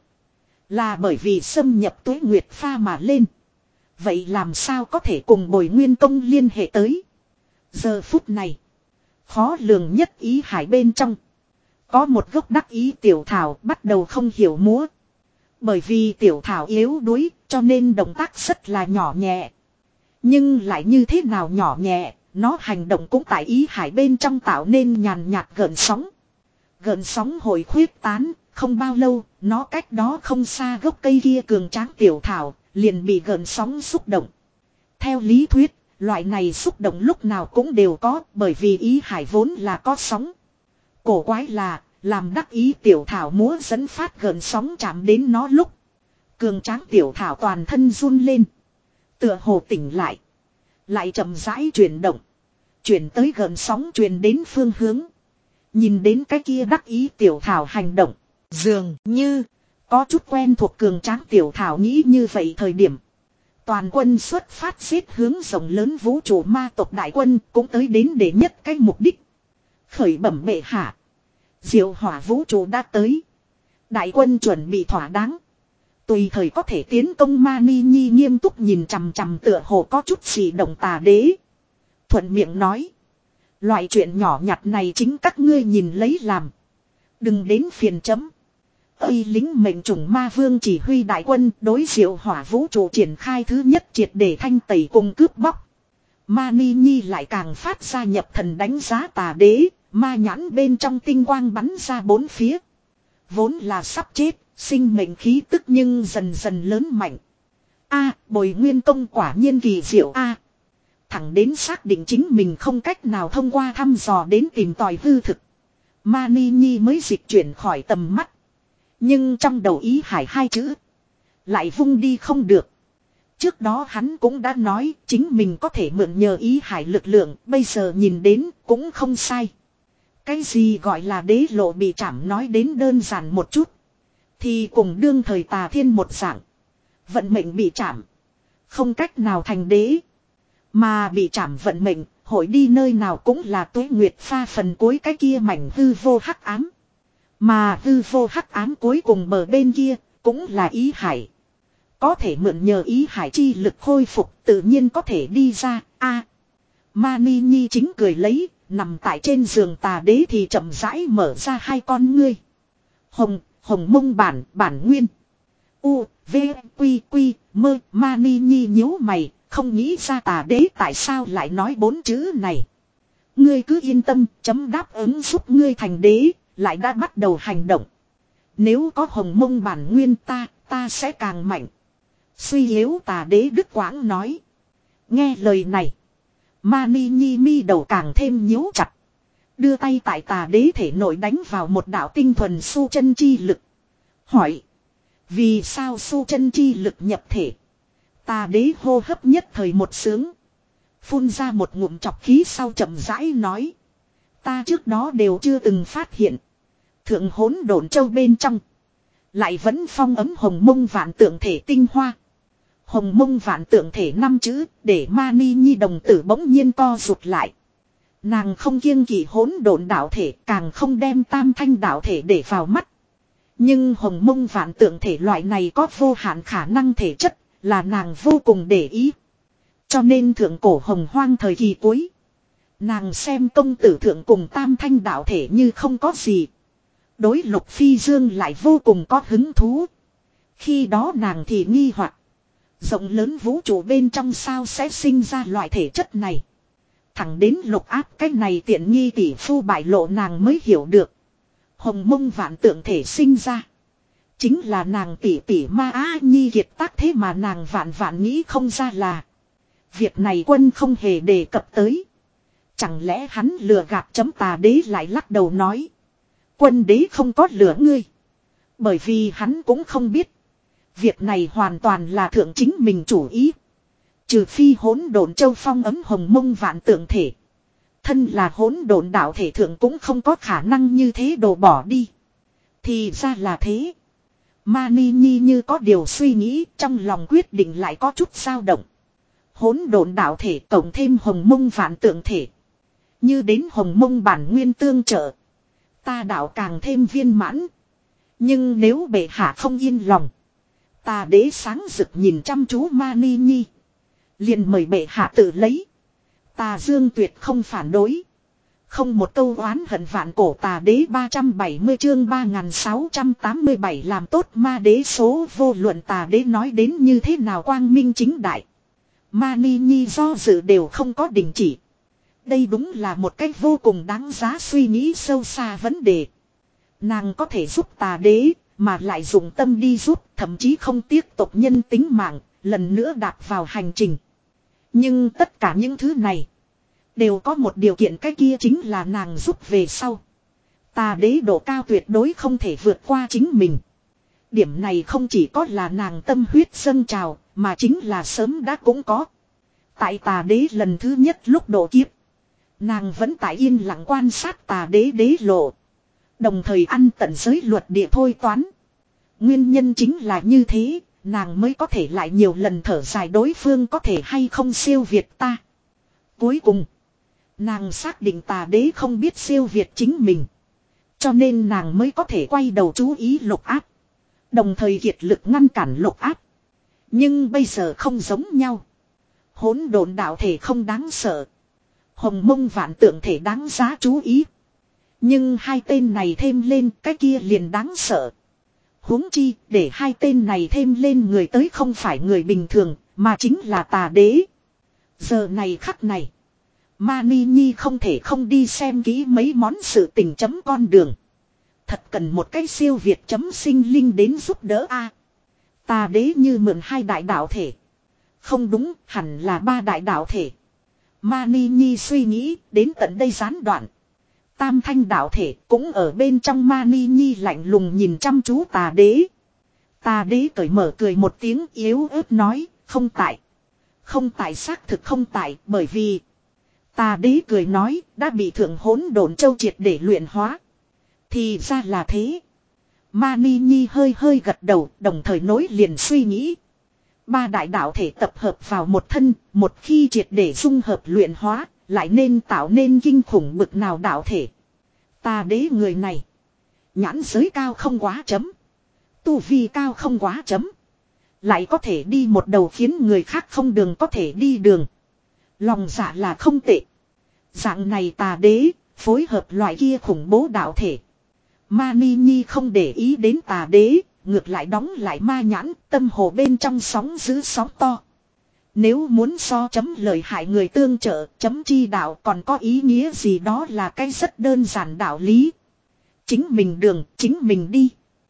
S1: Là bởi vì xâm nhập Tuế Nguyệt Pha mà lên. Vậy làm sao có thể cùng Bồi Nguyên Tông liên hệ tới? Giờ phút này. Khó lường nhất ý hải bên trong. Có một gốc đắc ý tiểu thảo bắt đầu không hiểu múa. Bởi vì tiểu thảo yếu đuối cho nên động tác rất là nhỏ nhẹ. Nhưng lại như thế nào nhỏ nhẹ, nó hành động cũng tại ý hải bên trong tạo nên nhàn nhạt gợn sóng. Gợn sóng hồi khuyết tán, không bao lâu, nó cách đó không xa gốc cây kia cường tráng tiểu thảo, liền bị gợn sóng xúc động. Theo lý thuyết, loại này xúc động lúc nào cũng đều có, bởi vì ý hải vốn là có sóng. Cổ quái là, làm đắc ý tiểu thảo múa dẫn phát gợn sóng chạm đến nó lúc. Cường tráng tiểu thảo toàn thân run lên. Tựa hồ tỉnh lại. Lại chậm rãi chuyển động. Chuyển tới gợn sóng truyền đến phương hướng. Nhìn đến cái kia đắc ý tiểu thảo hành động. Dường như có chút quen thuộc cường tráng tiểu thảo nghĩ như vậy thời điểm. Toàn quân xuất phát giết hướng rộng lớn vũ trụ ma tộc đại quân cũng tới đến để nhất cái mục đích. Khởi bẩm bệ hạ. Diệu hỏa vũ trụ đã tới. Đại quân chuẩn bị thỏa đáng. Tùy thời có thể tiến công Mani Nhi nghiêm túc nhìn chằm chằm tựa hồ có chút gì động tà đế. Thuận miệng nói. Loại chuyện nhỏ nhặt này chính các ngươi nhìn lấy làm. Đừng đến phiền chấm. Ây lính mệnh chủng ma vương chỉ huy đại quân đối diệu hỏa vũ trụ triển khai thứ nhất triệt để thanh tẩy cùng cướp bóc. Mani Nhi lại càng phát ra nhập thần đánh giá tà đế, ma nhãn bên trong tinh quang bắn ra bốn phía. Vốn là sắp chết, sinh mệnh khí tức nhưng dần dần lớn mạnh. A, bồi nguyên công quả nhiên kỳ diệu A. Thẳng đến xác định chính mình không cách nào thông qua thăm dò đến tìm tòi hư thực. Mani Nhi mới dịch chuyển khỏi tầm mắt. Nhưng trong đầu ý hải hai chữ. Lại vung đi không được. Trước đó hắn cũng đã nói chính mình có thể mượn nhờ ý hải lực lượng. Bây giờ nhìn đến cũng không sai. Cái gì gọi là đế lộ bị chạm nói đến đơn giản một chút. Thì cùng đương thời tà thiên một dạng. Vận mệnh bị chạm. Không cách nào thành đế. Mà bị chạm vận mệnh. Hội đi nơi nào cũng là tuế nguyệt pha phần cuối cái kia mảnh hư vô hắc ám. Mà hư vô hắc ám cuối cùng bờ bên kia cũng là ý hải. Có thể mượn nhờ ý hải chi lực khôi phục tự nhiên có thể đi ra. A, à, Mani Nhi chính cười lấy, nằm tại trên giường tà đế thì chậm rãi mở ra hai con ngươi. Hồng, hồng mông bản, bản nguyên. U, V, Quy, Quy, mơ, Mani Nhi nhíu mày, không nghĩ ra tà đế tại sao lại nói bốn chữ này. Ngươi cứ yên tâm, chấm đáp ứng giúp ngươi thành đế. Lại đã bắt đầu hành động. Nếu có hồng mông bản nguyên ta, ta sẽ càng mạnh. Suy yếu tà đế Đức Quãng nói. Nghe lời này. Mani Nhi mi đầu càng thêm nhíu chặt. Đưa tay tại tà đế thể nội đánh vào một đạo tinh thuần su chân chi lực. Hỏi. Vì sao su chân chi lực nhập thể? Tà đế hô hấp nhất thời một sướng. Phun ra một ngụm chọc khí sau chậm rãi nói. Ta trước đó đều chưa từng phát hiện. Thượng hỗn độn châu bên trong. Lại vẫn phong ấm hồng mông vạn tượng thể tinh hoa. Hồng mông vạn tượng thể năm chữ để Mani Nhi đồng tử bỗng nhiên co rụt lại. Nàng không kiêng kỵ hỗn độn đạo thể càng không đem tam thanh đạo thể để vào mắt. Nhưng hồng mông vạn tượng thể loại này có vô hạn khả năng thể chất là nàng vô cùng để ý. Cho nên thượng cổ hồng hoang thời kỳ cuối. Nàng xem công tử thượng cùng tam thanh đạo thể như không có gì. Đối Lục Phi Dương lại vô cùng có hứng thú. Khi đó nàng thì nghi hoặc rộng lớn vũ trụ bên trong sao sẽ sinh ra loại thể chất này. Thẳng đến Lục Áp cái này tiện nghi tỷ phu bại lộ nàng mới hiểu được. Hồng mông vạn tượng thể sinh ra. Chính là nàng tỷ tỷ Ma Á Nhi kiệt tác thế mà nàng vạn vạn nghĩ không ra là. Việc này quân không hề đề cập tới. Chẳng lẽ hắn lừa gạt chấm tà đế lại lắc đầu nói. Quân đế không có lừa ngươi. Bởi vì hắn cũng không biết. Việc này hoàn toàn là thượng chính mình chủ ý. Trừ phi hỗn độn châu phong ấm hồng mông vạn tượng thể. Thân là hỗn độn đạo thể thượng cũng không có khả năng như thế đổ bỏ đi. Thì ra là thế. Mani Nhi như có điều suy nghĩ trong lòng quyết định lại có chút dao động. Hỗn độn đạo thể cộng thêm hồng mông vạn tượng thể. Như đến hồng mông bản nguyên tương trợ. Ta đạo càng thêm viên mãn. Nhưng nếu bệ hạ không yên lòng. Ta đế sáng rực nhìn chăm chú Mani Nhi. Liền mời bệ hạ tự lấy. Ta dương tuyệt không phản đối. Không một câu oán hận vạn cổ tà đế ba trăm bảy mươi chương ba nghìn sáu trăm tám mươi bảy làm tốt ma đế số vô luận tà đế nói đến như thế nào quang minh chính đại. Mani Nhi do dự đều không có đình chỉ. Đây đúng là một cách vô cùng đáng giá suy nghĩ sâu xa vấn đề. Nàng có thể giúp tà đế, mà lại dùng tâm đi giúp, thậm chí không tiếc tộc nhân tính mạng, lần nữa đạp vào hành trình. Nhưng tất cả những thứ này, đều có một điều kiện, cái kia chính là nàng giúp về sau. Tà đế độ cao tuyệt đối không thể vượt qua chính mình. Điểm này không chỉ có là nàng tâm huyết dâng trào, mà chính là sớm đã cũng có. Tại tà đế lần thứ nhất lúc độ kiếp, nàng vẫn tại yên lặng quan sát tà đế đế lộ. Đồng thời ăn tận giới luật địa thôi toán. Nguyên nhân chính là như thế, nàng mới có thể lại nhiều lần thở dài đối phương có thể hay không siêu việt ta. Cuối cùng, nàng xác định tà đế không biết siêu việt chính mình. Cho nên nàng mới có thể quay đầu chú ý Lục Áp. Đồng thời kiệt lực ngăn cản Lục Áp. Nhưng bây giờ không giống nhau. Hỗn độn đạo thể không đáng sợ. Hồng Mông Vạn Tượng thể đáng giá chú ý. Nhưng hai tên này thêm lên cái kia liền đáng sợ. Huống chi để hai tên này thêm lên người tới không phải người bình thường mà chính là Tà Đế. Giờ này khắc này. Mani Nhi không thể không đi xem kỹ mấy món sự tình chấm con đường. Thật cần một cái siêu việt chấm sinh linh đến giúp đỡ a. Tà Đế như mượn hai đại đạo thể. Không đúng, hẳn là ba đại đạo thể. Mani Nhi suy nghĩ, đến tận đây gián đoạn. Tam thanh đạo thể cũng ở bên trong. Mani Nhi lạnh lùng nhìn chăm chú Tà Đế. Tà Đế cởi mở cười một tiếng yếu ớt nói, không tại. Không tại xác thực không tại, bởi vì Tà Đế cười nói, đã bị thượng hỗn độn châu triệt để luyện hóa. Thì ra là thế. Mani Nhi hơi hơi gật đầu, đồng thời nối liền suy nghĩ. Ba đại đạo thể tập hợp vào một thân, một khi triệt để dung hợp luyện hóa, lại nên tạo nên kinh khủng bực nào đạo thể. Tà Đế người này, nhãn giới cao không quá chấm, tu vi cao không quá chấm, lại có thể đi một đầu khiến người khác không đường có thể đi đường. Lòng dạ là không tệ. Dạng này Tà Đế, phối hợp loại kia khủng bố đạo thể. Mani Nhi không để ý đến Tà Đế, ngược lại đóng lại ma nhãn, tâm hồ bên trong sóng giữ sóng to. Nếu muốn so chấm lời hại người tương trợ, chấm chi đạo còn có ý nghĩa gì, đó là cái rất đơn giản đạo lý. Chính mình đường, chính mình đi.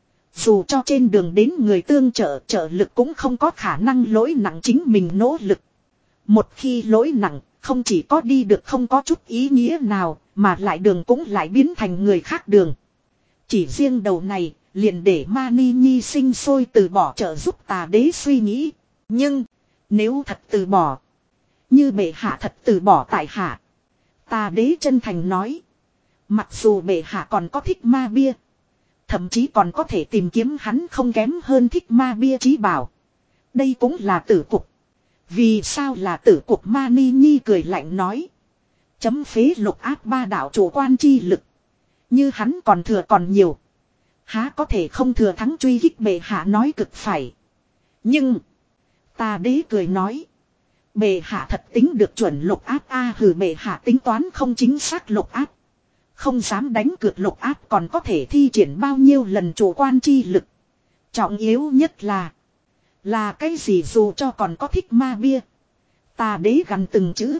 S1: Dù cho trên đường đến người tương trợ, trợ lực cũng không có khả năng lỗi nặng chính mình nỗ lực. Một khi lỗi nặng, không chỉ có đi được không có chút ý nghĩa nào, mà lại đường cũng lại biến thành người khác đường. Chỉ riêng đầu này, liền để Mani Nhi sinh sôi từ bỏ trợ giúp Tà Đế suy nghĩ. Nhưng, nếu thật từ bỏ, như bệ hạ thật từ bỏ tại hạ. Tà Đế chân thành nói. Mặc dù bệ hạ còn có thích ma bia, thậm chí còn có thể tìm kiếm hắn không kém hơn thích ma bia chí bảo. Đây cũng là tử cục. Vì sao là tử cục? Mani Nhi cười lạnh nói. Chấm phế Lục Áp ba đạo chủ quan chi lực. Như hắn còn thừa còn nhiều, há có thể không thừa thắng truy kích bệ hạ nói cực phải. Nhưng Tà Đế cười nói. Bệ hạ thật tính được chuẩn Lục Áp a. Hừ, bệ hạ tính toán không chính xác Lục Áp. Không dám đánh cược Lục Áp còn có thể thi triển bao nhiêu lần chủ quan chi lực. Trọng yếu nhất là Là cái gì? Dù cho còn có thích ma bia. Tà Đế gằn từng chữ.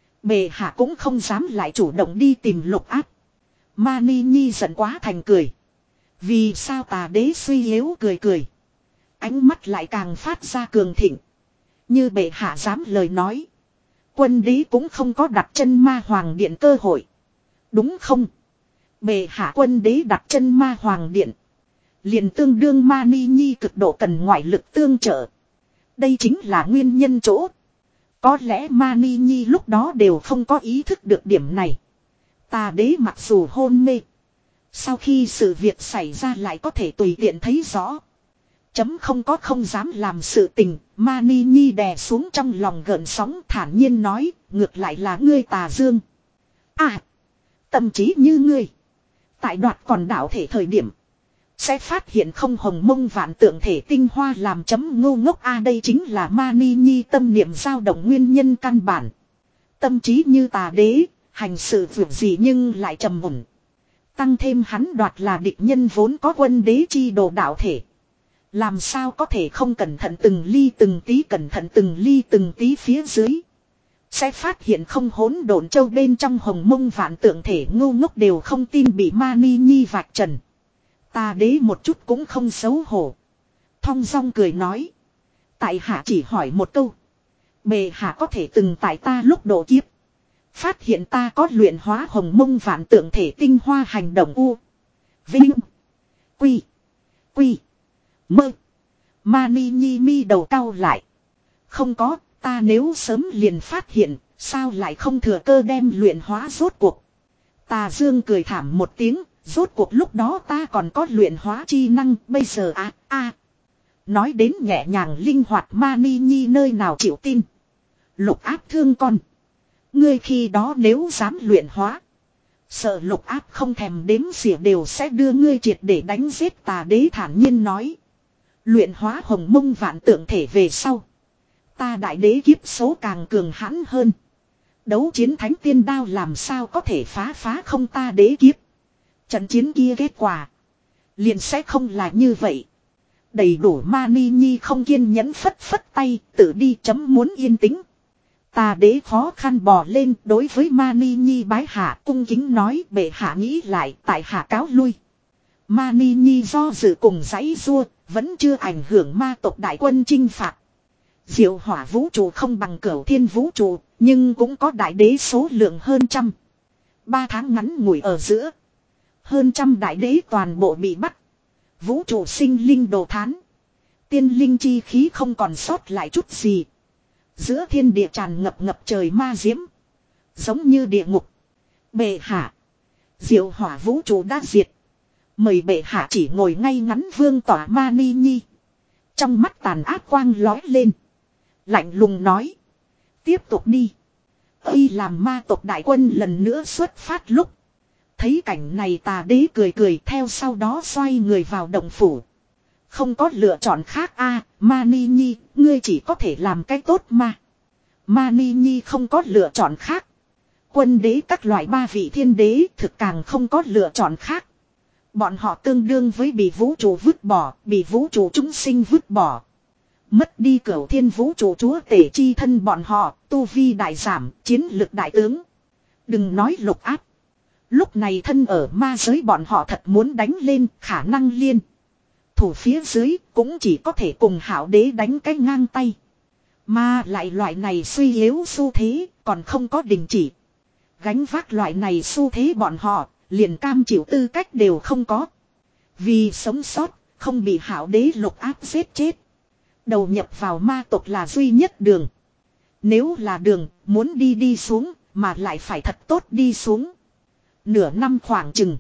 S1: Bệ hạ cũng không dám lại chủ động đi tìm Lục Áp. Mani Nhi giận quá thành cười. Vì sao? Tà Đế suy yếu cười cười. Ánh mắt lại càng phát ra cường thịnh. Như bệ hạ dám lời nói, quân đế cũng không có đặt chân Ma Hoàng Điện cơ hội. Đúng không? Bệ hạ quân đế đặt chân Ma Hoàng Điện, liền tương đương Mani Nhi cực độ cần ngoại lực tương trợ. Đây chính là nguyên nhân chỗ. Có lẽ Mani Nhi lúc đó đều không có ý thức được điểm này. Tà Đế mặc dù hôn mê, sau khi sự việc xảy ra lại có thể tùy tiện thấy rõ. Chấm không có không dám làm sự tình. Mani Nhi đè xuống trong lòng gợn sóng, thản nhiên nói, ngược lại là ngươi Tà Dương. À, tâm trí như ngươi, tại đoạt còn đạo thể thời điểm, sẽ phát hiện không Hồng Mông Vạn Tượng thể tinh hoa làm chấm ngu ngốc a. À, đây chính là Mani Nhi tâm niệm dao động nguyên nhân căn bản. Tâm trí như Tà Đế, hành sự vượt gì nhưng lại trầm ổn. Tăng thêm hắn đoạt là địch nhân vốn có quân đế chi đồ đạo thể. Làm sao có thể không cẩn thận từng ly từng tí, cẩn thận từng ly từng tí phía dưới. Sẽ phát hiện không hỗn độn châu bên trong Hồng Mông Vạn Tượng thể ngu ngốc đều không tin bị Mani Nhi vạch trần. Tà Đế một chút cũng không xấu hổ. Thong dong cười nói. Tại hạ chỉ hỏi một câu. Bệ hạ có thể từng tại ta lúc độ kiếp phát hiện ta có luyện hóa Hồng Mông Vạn Tượng thể tinh hoa hành động u Vinh Quy Quy Mơ. Mani Nhi mi đầu cau lại. Không có, ta nếu sớm liền phát hiện, sao lại không thừa cơ đem luyện hóa rốt cuộc. Tà Dương cười thảm một tiếng, rốt cuộc lúc đó ta còn có luyện hóa chi năng, bây giờ à, à. Nói đến nhẹ nhàng linh hoạt, Mani Nhi nơi nào chịu tin. Lục Áp thương con. Ngươi khi đó nếu dám luyện hóa, Sợ lục áp không thèm đếm xỉa đều sẽ đưa ngươi triệt để đánh giết. Tà đế thản nhiên nói. Luyện hóa hồng mông vạn tượng thể về sau. Ta đại đế kiếp số càng cường hãn hơn. Đấu chiến thánh tiên đao làm sao có thể phá phá không ta đế kiếp. Trận chiến kia kết quả. Liền sẽ không là như vậy. Đầy đủ Mani Nhi không kiên nhẫn phất phất tay. Tự đi chấm muốn yên tĩnh. Ta đế khó khăn bò lên đối với Mani Nhi bái hạ cung kính nói bệ hạ nghĩ lại tại hạ cáo lui. Mani Nhi do dự cùng giãy rua vẫn chưa ảnh hưởng ma tộc đại quân chinh phạt. Diệu hỏa vũ trụ không bằng cửu thiên vũ trụ nhưng cũng có đại đế số lượng hơn trăm. Ba tháng ngắn ngủi ở giữa. Hơn trăm đại đế toàn bộ bị bắt. Vũ trụ sinh linh đồ thán. Tiên linh chi khí không còn sót lại chút gì. Giữa thiên địa tràn ngập ngập trời ma diễm. Giống như địa ngục. Bệ hạ. Diệu hỏa vũ trụ đã diệt. Mời bệ hạ chỉ ngồi ngay ngắn vương tỏa Mani Nhi. Trong mắt tàn ác quang lói lên. Lạnh lùng nói. Tiếp tục đi. Y làm ma tộc đại quân lần nữa xuất phát lúc. Thấy cảnh này tà đế cười cười theo sau đó xoay người vào động phủ. Không có lựa chọn khác a à, Mani Nhi, ngươi chỉ có thể làm cái tốt mà. Mani Nhi không có lựa chọn khác. Quân đế các loại ba vị thiên đế thực càng không có lựa chọn khác. Bọn họ tương đương với bị vũ trụ vứt bỏ, bị vũ trụ chúng sinh vứt bỏ. Mất đi cửu thiên vũ trụ chúa tể chi thân bọn họ, tu vi đại giảm, chiến lực đại tướng. Đừng nói lục áp. Lúc này thân ở ma giới bọn họ thật muốn đánh lên khả năng liên. Thủ phía dưới cũng chỉ có thể cùng hảo đế đánh cái ngang tay. Mà lại loại này suy yếu xu thế còn không có đình chỉ. Gánh vác loại này xu thế bọn họ liền cam chịu tư cách đều không có. Vì sống sót không bị hảo đế lục áp giết chết. Đầu nhập vào ma tộc là duy nhất đường. Nếu là đường muốn đi đi xuống mà lại phải thật tốt đi xuống. Nửa năm khoảng chừng.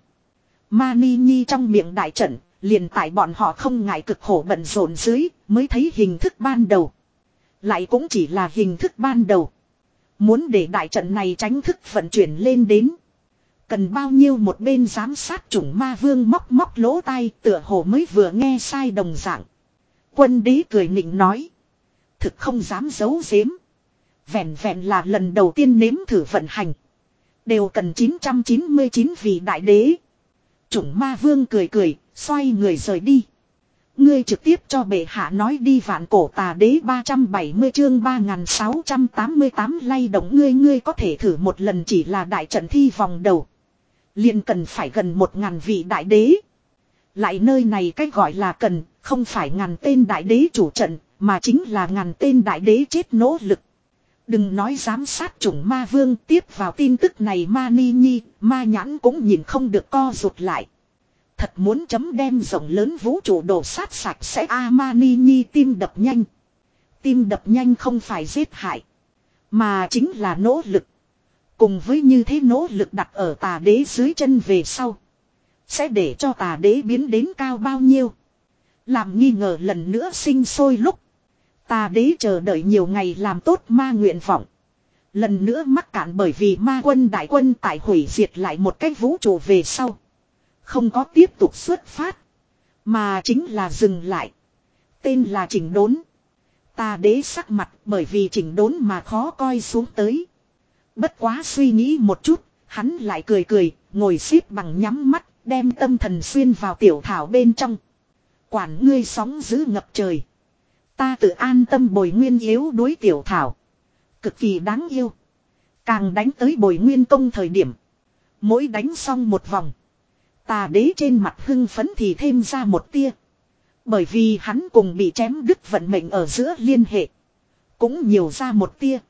S1: Mani Nhi trong miệng đại trận. Liền tại bọn họ không ngại cực khổ bận rộn dưới mới thấy hình thức ban đầu. Lại cũng chỉ là hình thức ban đầu. Muốn để đại trận này tránh thức vận chuyển lên đến. Cần bao nhiêu một bên giám sát chủng ma vương móc móc lỗ tai tựa hồ mới vừa nghe sai đồng dạng. Quân đế cười nịnh nói. Thực không dám giấu giếm. Vẹn vẹn là lần đầu tiên nếm thử vận hành. Đều cần chín trăm chín mươi chín vị đại đế. Chủng ma vương cười cười. Xoay người rời đi. Ngươi trực tiếp cho bệ hạ nói đi vạn cổ tà đế ba trăm bảy mươi chương ba nghìn sáu trăm tám mươi tám lay động ngươi ngươi có thể thử một lần chỉ là đại trận thi vòng đầu. Liền cần phải gần một ngàn vị đại đế. Lại nơi này cách gọi là cần không phải ngàn tên đại đế chủ trận mà chính là ngàn tên đại đế chết nỗ lực. Đừng nói giám sát chủng ma vương tiếp vào tin tức này Mani Nhi, ma nhãn cũng nhìn không được co rụt lại. Thật muốn chấm đem rộng lớn vũ trụ đổ sát sạch sẽ a Mani Nhi tim đập nhanh. Tim đập nhanh không phải giết hại. Mà chính là nỗ lực. Cùng với như thế nỗ lực đặt ở tà đế dưới chân về sau. Sẽ để cho tà đế biến đến cao bao nhiêu. Làm nghi ngờ lần nữa sinh sôi lúc. Tà đế chờ đợi nhiều ngày làm tốt ma nguyện vọng. Lần nữa mắc cạn bởi vì ma quân đại quân tại hủy diệt lại một cái vũ trụ về sau. Không có tiếp tục xuất phát. Mà chính là dừng lại. Tên là chỉnh đốn. Tà đế sắc mặt bởi vì chỉnh đốn mà khó coi xuống tới. Bất quá suy nghĩ một chút. Hắn lại cười cười. Ngồi xếp bằng nhắm mắt. Đem tâm thần xuyên vào tiểu thảo bên trong. Quản ngươi sóng dữ ngập trời. Ta tự an tâm bồi nguyên yếu đối tiểu thảo. Cực kỳ đáng yêu. Càng đánh tới bồi nguyên công thời điểm. Mỗi đánh xong một vòng. Tà đế trên mặt hưng phấn thì thêm ra một tia. Bởi vì hắn cùng bị chém đứt vận mệnh ở giữa liên hệ. Cũng nhiều ra một tia.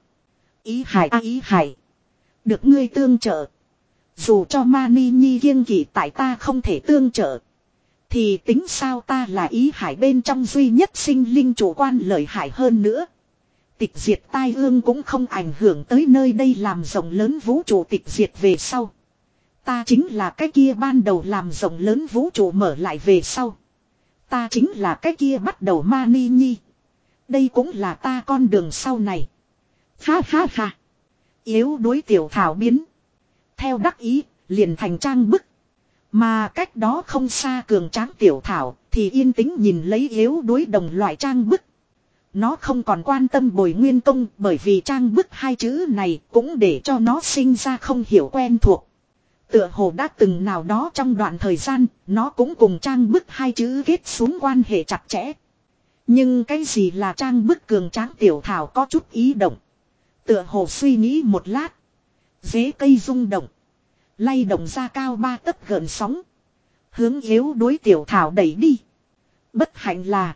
S1: Ý hải a ý hải. Được ngươi tương trợ. Dù cho Mani Nhi kiêng kỵ tại ta không thể tương trợ. Thì tính sao ta là ý hải bên trong duy nhất sinh linh chủ quan lợi hại hơn nữa. Tịch diệt tai ương cũng không ảnh hưởng tới nơi đây làm rộng lớn vũ trụ tịch diệt về sau. Ta chính là cái kia ban đầu làm rộng lớn vũ trụ mở lại về sau. Ta chính là cái kia bắt đầu Mani Nhi. Đây cũng là ta con đường sau này. Ha ha ha. Yếu đuối tiểu thảo biến. Theo đắc ý, liền thành trang bức. Mà cách đó không xa cường tráng tiểu thảo thì yên tĩnh nhìn lấy yếu đuối đồng loại trang bức. Nó không còn quan tâm bồi nguyên công bởi vì trang bức hai chữ này cũng để cho nó sinh ra không hiểu quen thuộc. Tựa hồ đã từng nào đó trong đoạn thời gian nó cũng cùng trang bức hai chữ kết xuống quan hệ chặt chẽ. Nhưng cái gì là trang bức cường tráng tiểu thảo có chút ý động. Tựa hồ suy nghĩ một lát. Dế cây rung động. Lay động ra cao ba tấc gợn sóng. Hướng yếu đuối tiểu thảo đẩy đi. Bất hạnh là.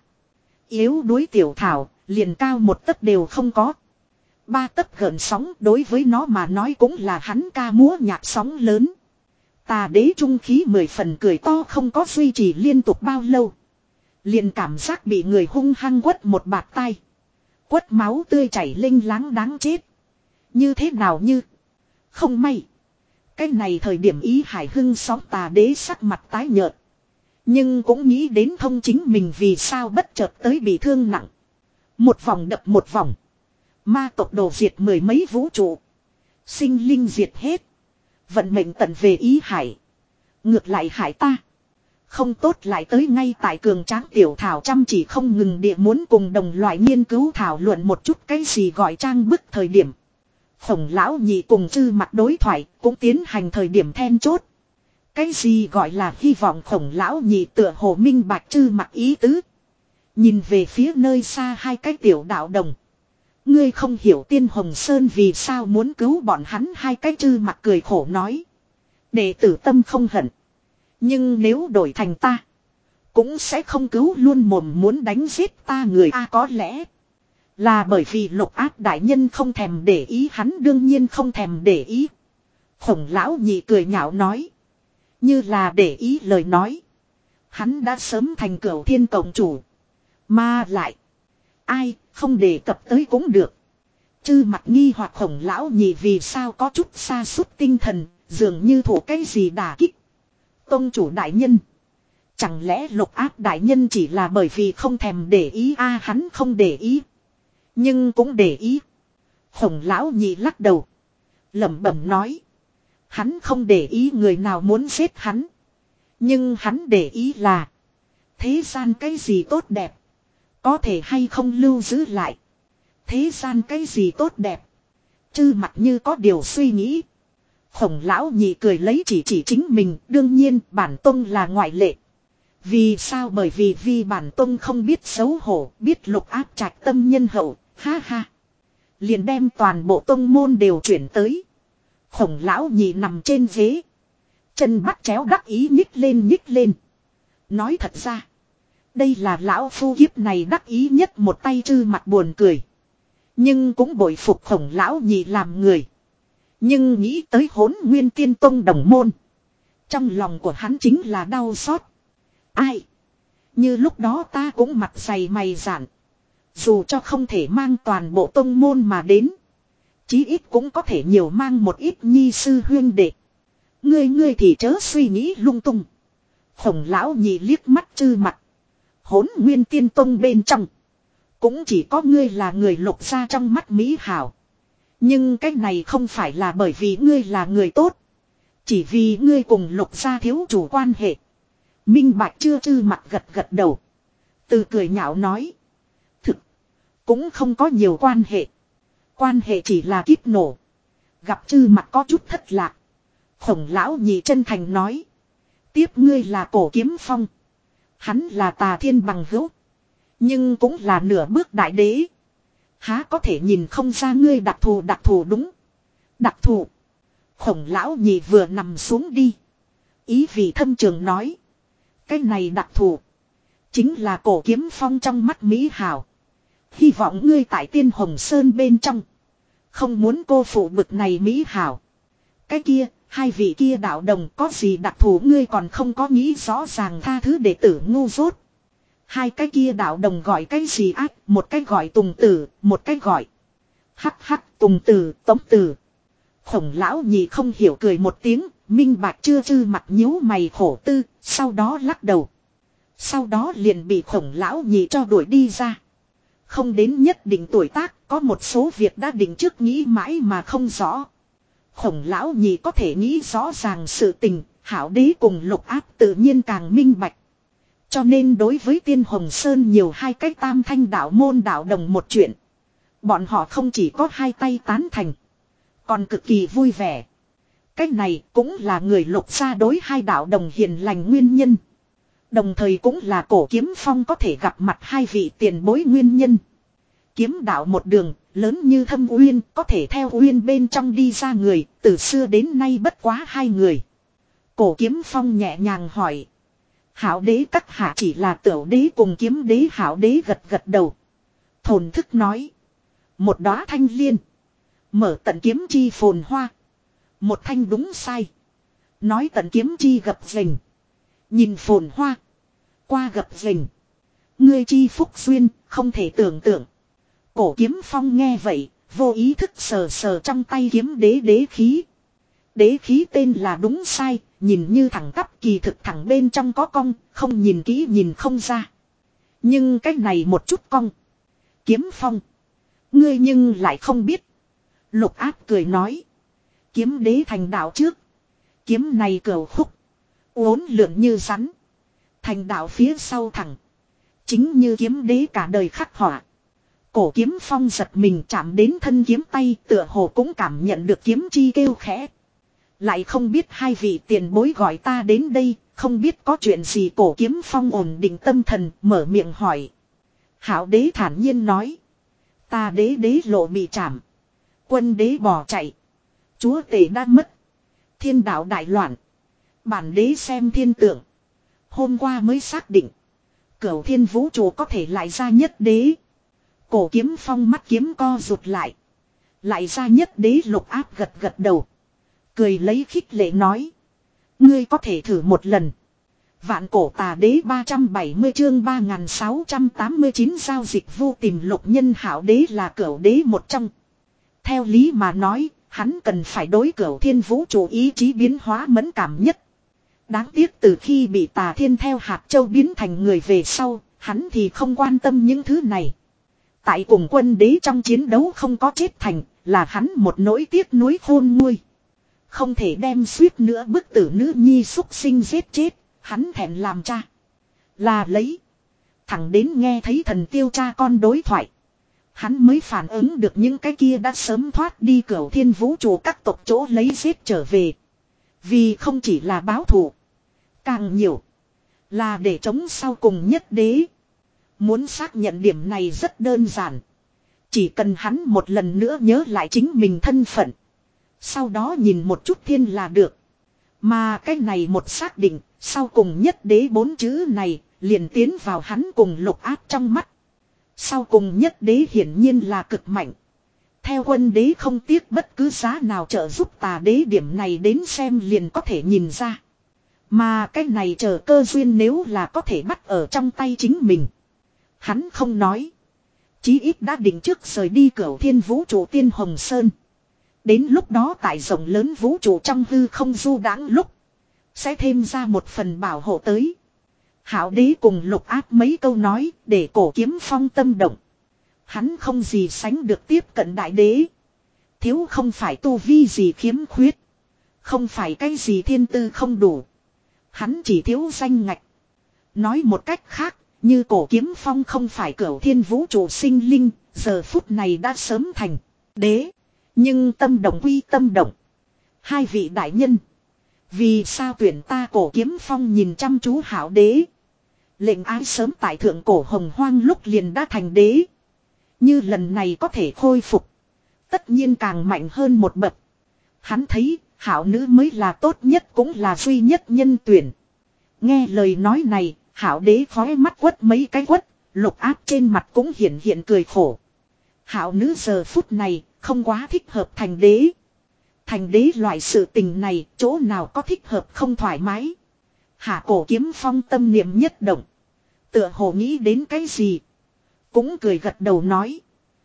S1: Yếu đuối tiểu thảo liền cao một tấc đều không có. Ba tấc gợn sóng đối với nó mà nói cũng là hắn ca múa nhạc sóng lớn. Tà đế trung khí mười phần cười to không có duy trì liên tục bao lâu. Liền cảm giác bị người hung hăng quất một bạt tay. Quất máu tươi chảy linh láng đáng chết. Như thế nào như. Không may. Cái này thời điểm Ý Hải Hưng sóng tà đế sắc mặt tái nhợt. Nhưng cũng nghĩ đến thông chính mình vì sao bất chợt tới bị thương nặng. Một vòng đập một vòng. Ma tộc đồ diệt mười mấy vũ trụ. Sinh linh diệt hết. Vận mệnh tận về Ý Hải. Ngược lại hải ta. Không tốt lại tới ngay tại cường tráng tiểu thảo chăm chỉ không ngừng địa muốn cùng đồng loại nghiên cứu thảo luận một chút cái gì gọi trang bức thời điểm. Khổng lão nhị cùng chư mặt đối thoại cũng tiến hành thời điểm then chốt. Cái gì gọi là hy vọng khổng lão nhị tựa hồ minh bạch chư mặt ý tứ. Nhìn về phía nơi xa hai cái tiểu đạo đồng. Ngươi không hiểu Tiên Hồng Sơn vì sao muốn cứu bọn hắn hai cái chư mặt cười khổ nói. Đệ tử tâm không hận. Nhưng nếu đổi thành ta. Cũng sẽ không cứu luôn mồm muốn đánh giết ta người a có lẽ. Là bởi vì Lục Áp đại nhân không thèm để ý hắn đương nhiên không thèm để ý. Khổng lão nhị cười nhạo nói. Như là để ý lời nói. Hắn đã sớm thành cửu thiên cộng chủ. Mà lại. Ai không đề cập tới cũng được. Chư mặt nghi hoặc khổng lão nhị vì sao có chút sa sút tinh thần. Dường như thủ cái gì đả kích. Tông chủ đại nhân. Chẳng lẽ Lục Áp đại nhân chỉ là bởi vì không thèm để ý a hắn không để ý. Nhưng cũng để ý. Khổng lão nhị lắc đầu. Lẩm bẩm nói. Hắn không để ý người nào muốn giết hắn. Nhưng hắn để ý là. Thế gian cái gì tốt đẹp. Có thể hay không lưu giữ lại. Thế gian cái gì tốt đẹp. Chư mặt như có điều suy nghĩ. Khổng lão nhị cười lấy chỉ chỉ chính mình. Đương nhiên bản tông là ngoại lệ. Vì sao bởi vì vì bản tông không biết xấu hổ. Biết Lục Áp trạch tâm nhân hậu. Ha ha. Liền đem toàn bộ tông môn đều chuyển tới. Khổng lão nhị nằm trên ghế. Chân bắt chéo đắc ý nhích lên nhích lên. Nói thật ra. Đây là lão phu kiếp này đắc ý nhất một tay chư mặt buồn cười. Nhưng cũng bội phục khổng lão nhị làm người. Nhưng nghĩ tới Hỗn Nguyên Tiên Tông đồng môn. Trong lòng của hắn chính là đau xót. Ai? Như lúc đó ta cũng mặt dày mày dạn. Dù cho không thể mang toàn bộ tông môn mà đến. Chí ít cũng có thể nhiều mang một ít nhi sư huyên đệ. Ngươi ngươi thì chớ suy nghĩ lung tung. Khổng lão nhị liếc mắt chư mặt. Hỗn Nguyên Tiên Tông bên trong. Cũng chỉ có ngươi là người Lục gia trong mắt mỹ hảo. Nhưng cái này không phải là bởi vì ngươi là người tốt. Chỉ vì ngươi cùng Lục gia thiếu chủ quan hệ. Minh bạch chưa chư mặt gật gật đầu. Từ cười nhạo nói. Thực. Cũng không có nhiều quan hệ. Quan hệ chỉ là kíp nổ. Gặp chư mặt có chút thất lạc. Khổng lão nhị chân thành nói. Tiếp ngươi là Cổ Kiếm Phong. Hắn là Tà Thiên bằng hữu. Nhưng cũng là nửa bước đại đế. Há có thể nhìn không ra ngươi đặc thù đặc thù đúng. Đặc thù. Khổng lão nhị vừa nằm xuống đi. Ý vị thâm trường nói. Cái này đặc thù. Chính là Cổ Kiếm Phong trong mắt mỹ hảo. Hy vọng ngươi tại Tiên Hồng Sơn bên trong. Không muốn cô phụ bực này mỹ hảo. Cái kia, hai vị kia đạo đồng có gì đặc thù ngươi còn không có nghĩ rõ ràng tha thứ đệ tử ngu dốt. Hai cái kia đạo đồng gọi cái gì ác, một cái gọi Tùng Tử, một cái gọi. Hắc hắc Tùng Tử, Tống Tử. Khổng lão nhị không hiểu cười một tiếng, minh bạch chưa chư mặt nhíu mày khổ tư, sau đó lắc đầu. Sau đó liền bị khổng lão nhị cho đuổi đi ra. Không đến nhất định tuổi tác, có một số việc đã định trước nghĩ mãi mà không rõ. Khổng lão nhị có thể nghĩ rõ ràng sự tình, Hảo Đế cùng Lục Áp tự nhiên càng minh bạch. Cho nên đối với Tiên Hồng Sơn nhiều hai cách tam thanh đạo môn đạo đồng một chuyện. Bọn họ không chỉ có hai tay tán thành, còn cực kỳ vui vẻ. Cách này cũng là người Lục gia đối hai đạo đồng hiền lành nguyên nhân. Đồng thời cũng là Cổ Kiếm Phong có thể gặp mặt hai vị tiền bối nguyên nhân. Kiếm đạo một đường, lớn như thâm uyên, có thể theo uyên bên trong đi ra người, từ xưa đến nay bất quá hai người. Cổ Kiếm Phong nhẹ nhàng hỏi. Hảo Đế các hạ chỉ là Tửu Đế cùng Kiếm Đế. Hảo Đế gật gật đầu. Thổn thức nói. Một đóa thanh liên. Mở tận kiếm chi phồn hoa. Một thanh đúng sai. Nói tận kiếm chi gập rình. Nhìn phồn hoa. Qua gập rình. Ngươi chi phúc duyên, không thể tưởng tượng. Cổ Kiếm Phong nghe vậy, vô ý thức sờ sờ trong tay kiếm đế đế khí. Đế khí tên là đúng sai, nhìn như thẳng tắp kỳ thực thẳng bên trong có cong, không nhìn kỹ nhìn không ra. Nhưng cái này một chút cong. Kiếm Phong. Ngươi nhưng lại không biết. Lục Áp cười nói. Kiếm đế thành đạo trước. Kiếm này cửu khúc. Uốn lượn như rắn. Thành đạo phía sau thẳng. Chính như kiếm đế cả đời khắc họa. Cổ Kiếm Phong giật mình chạm đến thân kiếm tay, tựa hồ cũng cảm nhận được kiếm chi kêu khẽ. Lại không biết hai vị tiền bối gọi ta đến đây, không biết có chuyện gì. Cổ Kiếm Phong ổn định tâm thần, mở miệng hỏi. Hảo Đế thản nhiên nói. Ta đế đế lộ bị chạm. Quân đế bỏ chạy. Chúa tể đã mất. Thiên đạo đại loạn. Bản đế xem thiên tượng. Hôm qua mới xác định. Cửu thiên vũ trụ có thể lại ra nhất đế. Cổ Kiếm Phong mắt kiếm co rụt lại. Lại ra nhất đế. Lục Áp gật gật đầu. Cười lấy khích lệ nói. Ngươi có thể thử một lần. Vạn cổ tà đế ba trăm bảy mươi chương ba nghìn sáu trăm tám mươi chín giao dịch vu tìm Lục Nhân. Hảo Đế là cửu đế một trong. Theo lý mà nói, hắn cần phải đối cửu thiên vũ trụ ý chí biến hóa mẫn cảm nhất. Đáng tiếc từ khi bị Tà Thiên theo hạt châu biến thành người về sau, hắn thì không quan tâm những thứ này. Tại cùng quân đế trong chiến đấu không có chết thành, là hắn một nỗi tiếc nuối khôn nguôi. Không thể đem suýt nữa bức tử nữ nhi xúc sinh giết chết, hắn thẹn làm cha. Là lấy. Thẳng đến nghe thấy thần tiêu cha con đối thoại. Hắn mới phản ứng được những cái kia đã sớm thoát đi cửu thiên vũ trụ các tộc chỗ lấy giết trở về. Vì không chỉ là báo thù. Càng nhiều. Là để chống sau cùng nhất đế. Muốn xác nhận điểm này rất đơn giản. Chỉ cần hắn một lần nữa nhớ lại chính mình thân phận. Sau đó nhìn một chút thiên là được. Mà cái này một xác định. Sau cùng nhất đế bốn chữ này. Liền tiến vào hắn cùng Lục Áp trong mắt. Sau cùng nhất đế hiển nhiên là cực mạnh. Theo quân đế không tiếc bất cứ giá nào trợ giúp Tà đế, điểm này đến xem liền có thể nhìn ra. Mà cái này chờ cơ duyên nếu là có thể bắt ở trong tay chính mình. Hắn không nói. Chí ít đã định trước rời đi cửu thiên vũ trụ Tiên Hồng Sơn. Đến lúc đó tại rộng lớn vũ trụ trong hư không du đãng lúc. Sẽ thêm ra một phần bảo hộ tới. Hảo Đế cùng Lục Áp mấy câu nói để Cổ Kiếm Phong tâm động. Hắn không gì sánh được tiếp cận đại đế. Thiếu không phải tu vi gì khiếm khuyết. Không phải cái gì thiên tư không đủ. Hắn chỉ thiếu danh ngạch. Nói một cách khác, như Cổ Kiếm Phong không phải cửu thiên vũ trụ sinh linh, giờ phút này đã sớm thành đế. Nhưng tâm động quy tâm động. Hai vị đại nhân. Vì sao tuyển ta? Cổ Kiếm Phong nhìn chăm chú Hảo Đế. Lệnh ái sớm tại thượng cổ hồng hoang lúc liền đã thành đế. Như lần này có thể khôi phục. Tất nhiên càng mạnh hơn một bậc. Hắn thấy Hảo nữ mới là tốt nhất cũng là duy nhất nhân tuyển. Nghe lời nói này, Hảo Đế khói mắt quất mấy cái quất. Lục Áp trên mặt cũng hiện hiện cười khổ. Hảo nữ giờ phút này không quá thích hợp thành đế. Thành đế loại sự tình này chỗ nào có thích hợp không thoải mái. Hạ Cổ Kiếm Phong tâm niệm nhất động. Tựa hồ nghĩ đến cái gì. Cũng cười gật đầu nói.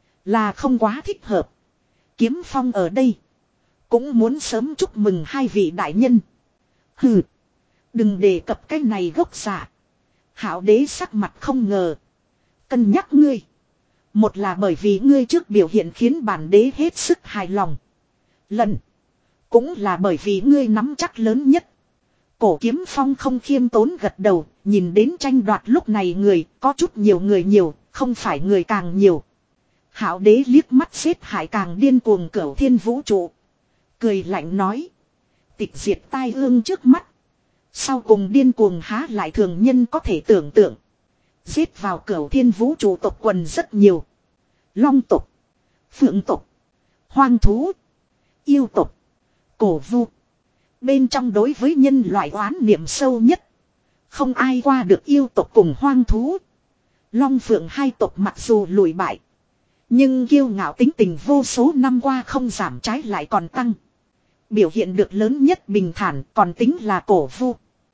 S1: Là không quá thích hợp. Kiếm Phong ở đây. Cũng muốn sớm chúc mừng hai vị đại nhân. Hừ. Đừng đề cập cái này gốc giả. Hảo Đế sắc mặt không ngờ. Cân nhắc ngươi. Một là bởi vì ngươi trước biểu hiện khiến bản đế hết sức hài lòng. Lần. Cũng là bởi vì ngươi nắm chắc lớn nhất. Cổ Kiếm Phong không khiêm tốn gật đầu, nhìn đến tranh đoạt lúc này người, có chút nhiều người nhiều, không phải người càng nhiều. Hạo đế liếc mắt xếp hại càng điên cuồng cửu thiên vũ trụ. Cười lạnh nói. Tịch diệt tai ương trước mắt. Sau cùng điên cuồng há lại thường nhân có thể tưởng tượng. Giết vào cửu thiên vũ trụ tộc quần rất nhiều. Long tộc, phượng tộc, hoang thú, yêu tộc, cổ vu. Bên trong đối với nhân loại oán niệm sâu nhất. Không ai qua được yêu tộc cùng hoang thú. Long phượng hai tộc mặc dù lùi bại. Nhưng kiêu ngạo tính tình vô số năm qua không giảm, trái lại còn tăng. Biểu hiện được lớn nhất bình thản còn tính là cổ vu.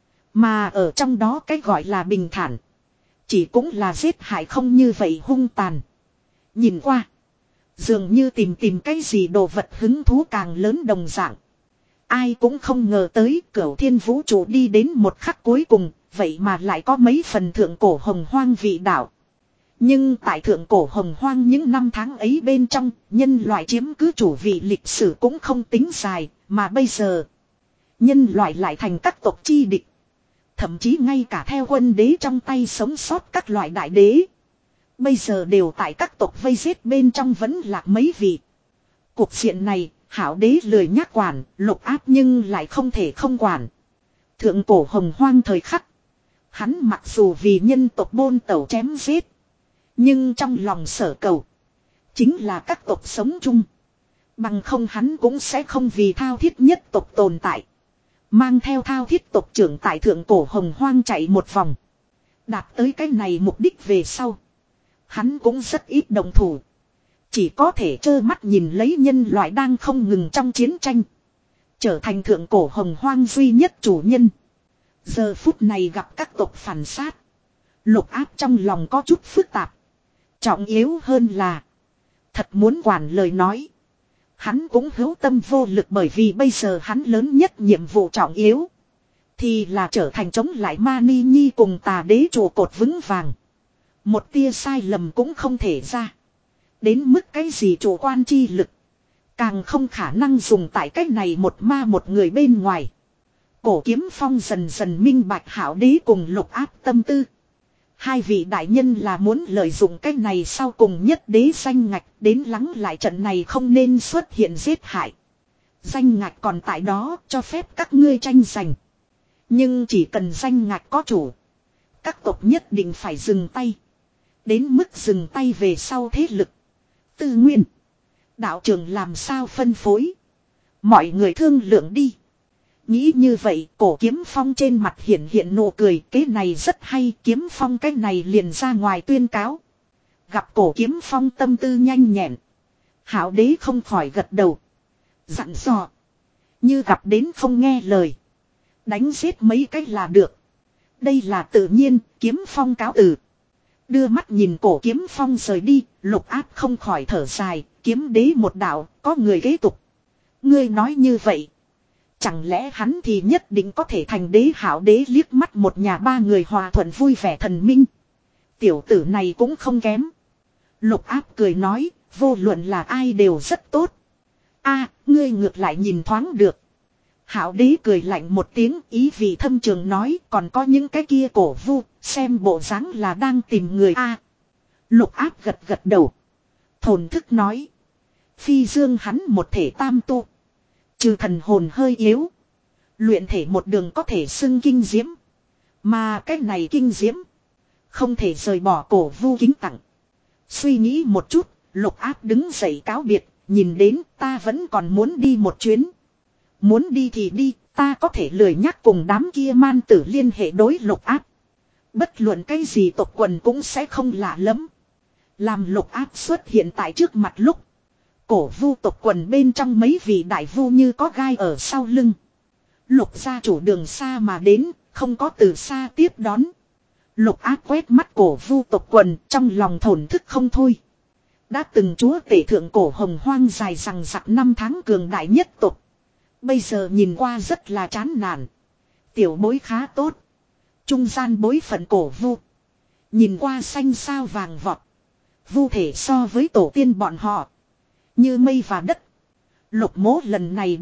S1: Mà ở trong đó cái gọi là bình thản. Chỉ cũng là giết hại không như vậy hung tàn. Nhìn qua. Dường như tìm tìm cái gì đồ vật hứng thú càng lớn đồng dạng. Ai cũng không ngờ tới cửu thiên vũ trụ đi đến một khắc cuối cùng. Vậy mà lại có mấy phần thượng cổ hồng hoang vị đạo. Nhưng tại thượng cổ hồng hoang những năm tháng ấy bên trong, nhân loại chiếm cứ chủ vị lịch sử cũng không tính dài, mà bây giờ, nhân loại lại thành các tộc chi địch. Thậm chí ngay cả theo quân đế trong tay sống sót các loại đại đế. Bây giờ đều tại các tộc vây giết bên trong vẫn lạc mấy vị. Cuộc diện này, hảo đế lười nhắc quản, lục áp nhưng lại không thể không quản. Thượng cổ hồng hoang thời khắc. Hắn mặc dù vì nhân tộc bôn tẩu chém giết. Nhưng trong lòng sở cầu. Chính là các tộc sống chung. Bằng không hắn cũng sẽ không vì thao thiết nhất tộc tồn tại. Mang theo thao thiết tộc trưởng tại thượng cổ hồng hoang chạy một vòng. Đạt tới cái này mục đích về sau. Hắn cũng rất ít đồng thủ. Chỉ có thể trơ mắt nhìn lấy nhân loại đang không ngừng trong chiến tranh. Trở thành thượng cổ hồng hoang duy nhất chủ nhân. Giờ phút này gặp các tộc phản sát. Lục áp trong lòng có chút phức tạp. Trọng yếu hơn là. Thật muốn quản lời nói. Hắn cũng hữu tâm vô lực bởi vì bây giờ hắn lớn nhất nhiệm vụ trọng yếu. Thì là trở thành chống lại Mani Nhi cùng tà đế trụ cột vững vàng. Một tia sai lầm cũng không thể ra. Đến mức cái gì chủ quan chi lực. Càng không khả năng dùng tại cách này một ma một người bên ngoài. Cổ Kiếm Phong dần dần minh bạch hảo đế cùng lục áp tâm tư. Hai vị đại nhân là muốn lợi dụng cách này sau cùng nhất đế danh ngạch đến lắng lại trận này không nên xuất hiện giết hại. Danh ngạch còn tại đó cho phép các ngươi tranh giành. Nhưng chỉ cần danh ngạch có chủ. Các tộc nhất định phải dừng tay. Đến mức dừng tay về sau thế lực. Tư nguyên. Đạo trưởng làm sao phân phối. Mọi người thương lượng đi. Nghĩ như vậy cổ Kiếm Phong trên mặt hiện hiện nụ cười. Cái này rất hay, Kiếm Phong cái này liền ra ngoài tuyên cáo. Gặp cổ Kiếm Phong tâm tư nhanh nhẹn. Hảo đế không khỏi gật đầu. Dặn dò. Như gặp đến không nghe lời. Đánh giết mấy cách là được. Đây là tự nhiên, Kiếm Phong cáo từ. Đưa mắt nhìn cổ Kiếm Phong rời đi, lục áp không khỏi thở dài. Kiếm đế một đạo, có người kế tục. Ngươi nói như vậy. Chẳng lẽ hắn thì nhất định có thể thành đế? Hảo đế liếc mắt một nhà ba người hòa thuận vui vẻ thần minh. Tiểu tử này cũng không kém. Lục áp cười nói, vô luận là ai đều rất tốt. A, ngươi ngược lại nhìn thoáng được. Hảo đế cười lạnh một tiếng, ý vị thâm trường nói, còn có những cái kia cổ vu, xem bộ dáng là đang tìm người A. Lục áp gật gật đầu. Thổn thức nói. Phi dương hắn một thể tam tu. Trừ thần hồn hơi yếu. Luyện thể một đường có thể xưng kinh diễm. Mà cái này kinh diễm. Không thể rời bỏ cổ vu kính tặng. Suy nghĩ một chút. Lục áp đứng dậy cáo biệt. Nhìn đến ta vẫn còn muốn đi một chuyến. Muốn đi thì đi. Ta có thể lười nhắc cùng đám kia man tử liên hệ đối lục áp. Bất luận cái gì tộc quần cũng sẽ không lạ lắm. Làm lục áp xuất hiện tại trước mặt lúc. Cổ vu tộc quần bên trong mấy vị đại vu như có gai ở sau lưng. Lục gia chủ đường xa mà đến, không có từ xa tiếp đón. Lục áp quét mắt cổ vu tộc quần trong lòng thổn thức không thôi. Đã từng chúa tể thượng cổ hồng hoang dài rằng rặc năm tháng cường đại nhất tộc. Bây giờ nhìn qua rất là chán nản. Tiểu bối khá tốt. Trung gian bối phận cổ vu. Nhìn qua xanh sao vàng vọt. Vu thể so với tổ tiên bọn họ. Như mây và đất. Lục mố lần này đến,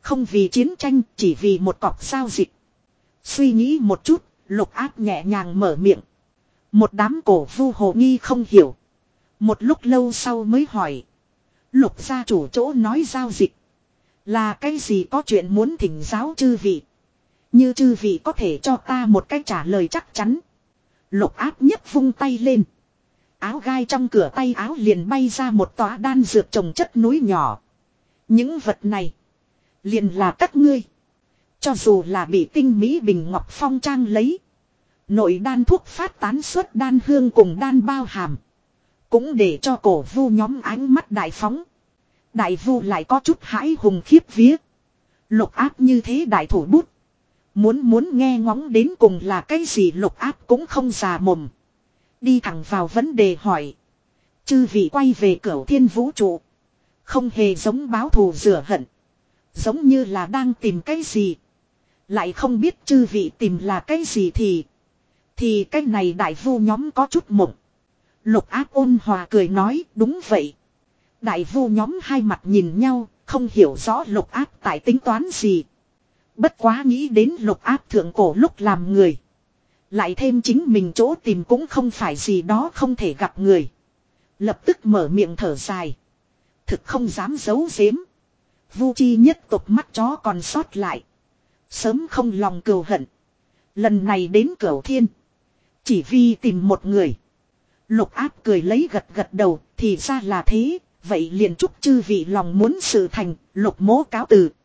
S1: Không vì chiến tranh, chỉ vì một cọc giao dịch. Suy nghĩ một chút, Lục Áp nhẹ nhàng mở miệng. Một đám cổ vu hồ nghi không hiểu. Một lúc lâu sau mới hỏi. Lục gia chủ chỗ nói giao dịch. Là cái gì có chuyện muốn thỉnh giáo chư vị. Như chư vị có thể cho ta một cái trả lời chắc chắn. Lục Áp nhấc vung tay lên. Áo gai trong cửa tay áo liền bay ra một tòa đan dược trồng chất núi nhỏ. Những vật này. Liền là các ngươi. Cho dù là bị tinh mỹ bình ngọc phong trang lấy. Nội đan thuốc phát tán xuất đan hương cùng đan bao hàm. Cũng để cho cổ vu nhóm ánh mắt đại phóng. Đại vu lại có chút hãi hùng khiếp vía. Lục Áp như thế đại thủ bút. Muốn muốn nghe ngóng đến cùng là cái gì Lục Áp cũng không già mồm. Đi thẳng vào vấn đề hỏi. Chư vị quay về cửu thiên vũ trụ. Không hề giống báo thù rửa hận. Giống như là đang tìm cái gì. Lại không biết chư vị tìm là cái gì thì. Thì cái này đại vu nhóm có chút mộng. Lục Áp ôn hòa cười nói đúng vậy. Đại vu nhóm hai mặt nhìn nhau. Không hiểu rõ Lục Áp tại tính toán gì. Bất quá nghĩ đến Lục Áp thượng cổ lúc làm người. Lại thêm chính mình chỗ tìm cũng không phải gì đó không thể gặp người. Lập tức mở miệng thở dài. Thực không dám giấu giếm. Vu chi nhất tộc mắt chó còn sót lại. Sớm không lòng cừu hận. Lần này đến Cửu Thiên. Chỉ vì tìm một người. Lục Áp cười lấy gật gật đầu. Thì ra là thế. Vậy liền chúc chư vị lòng muốn sự thành. Lục mố cáo từ.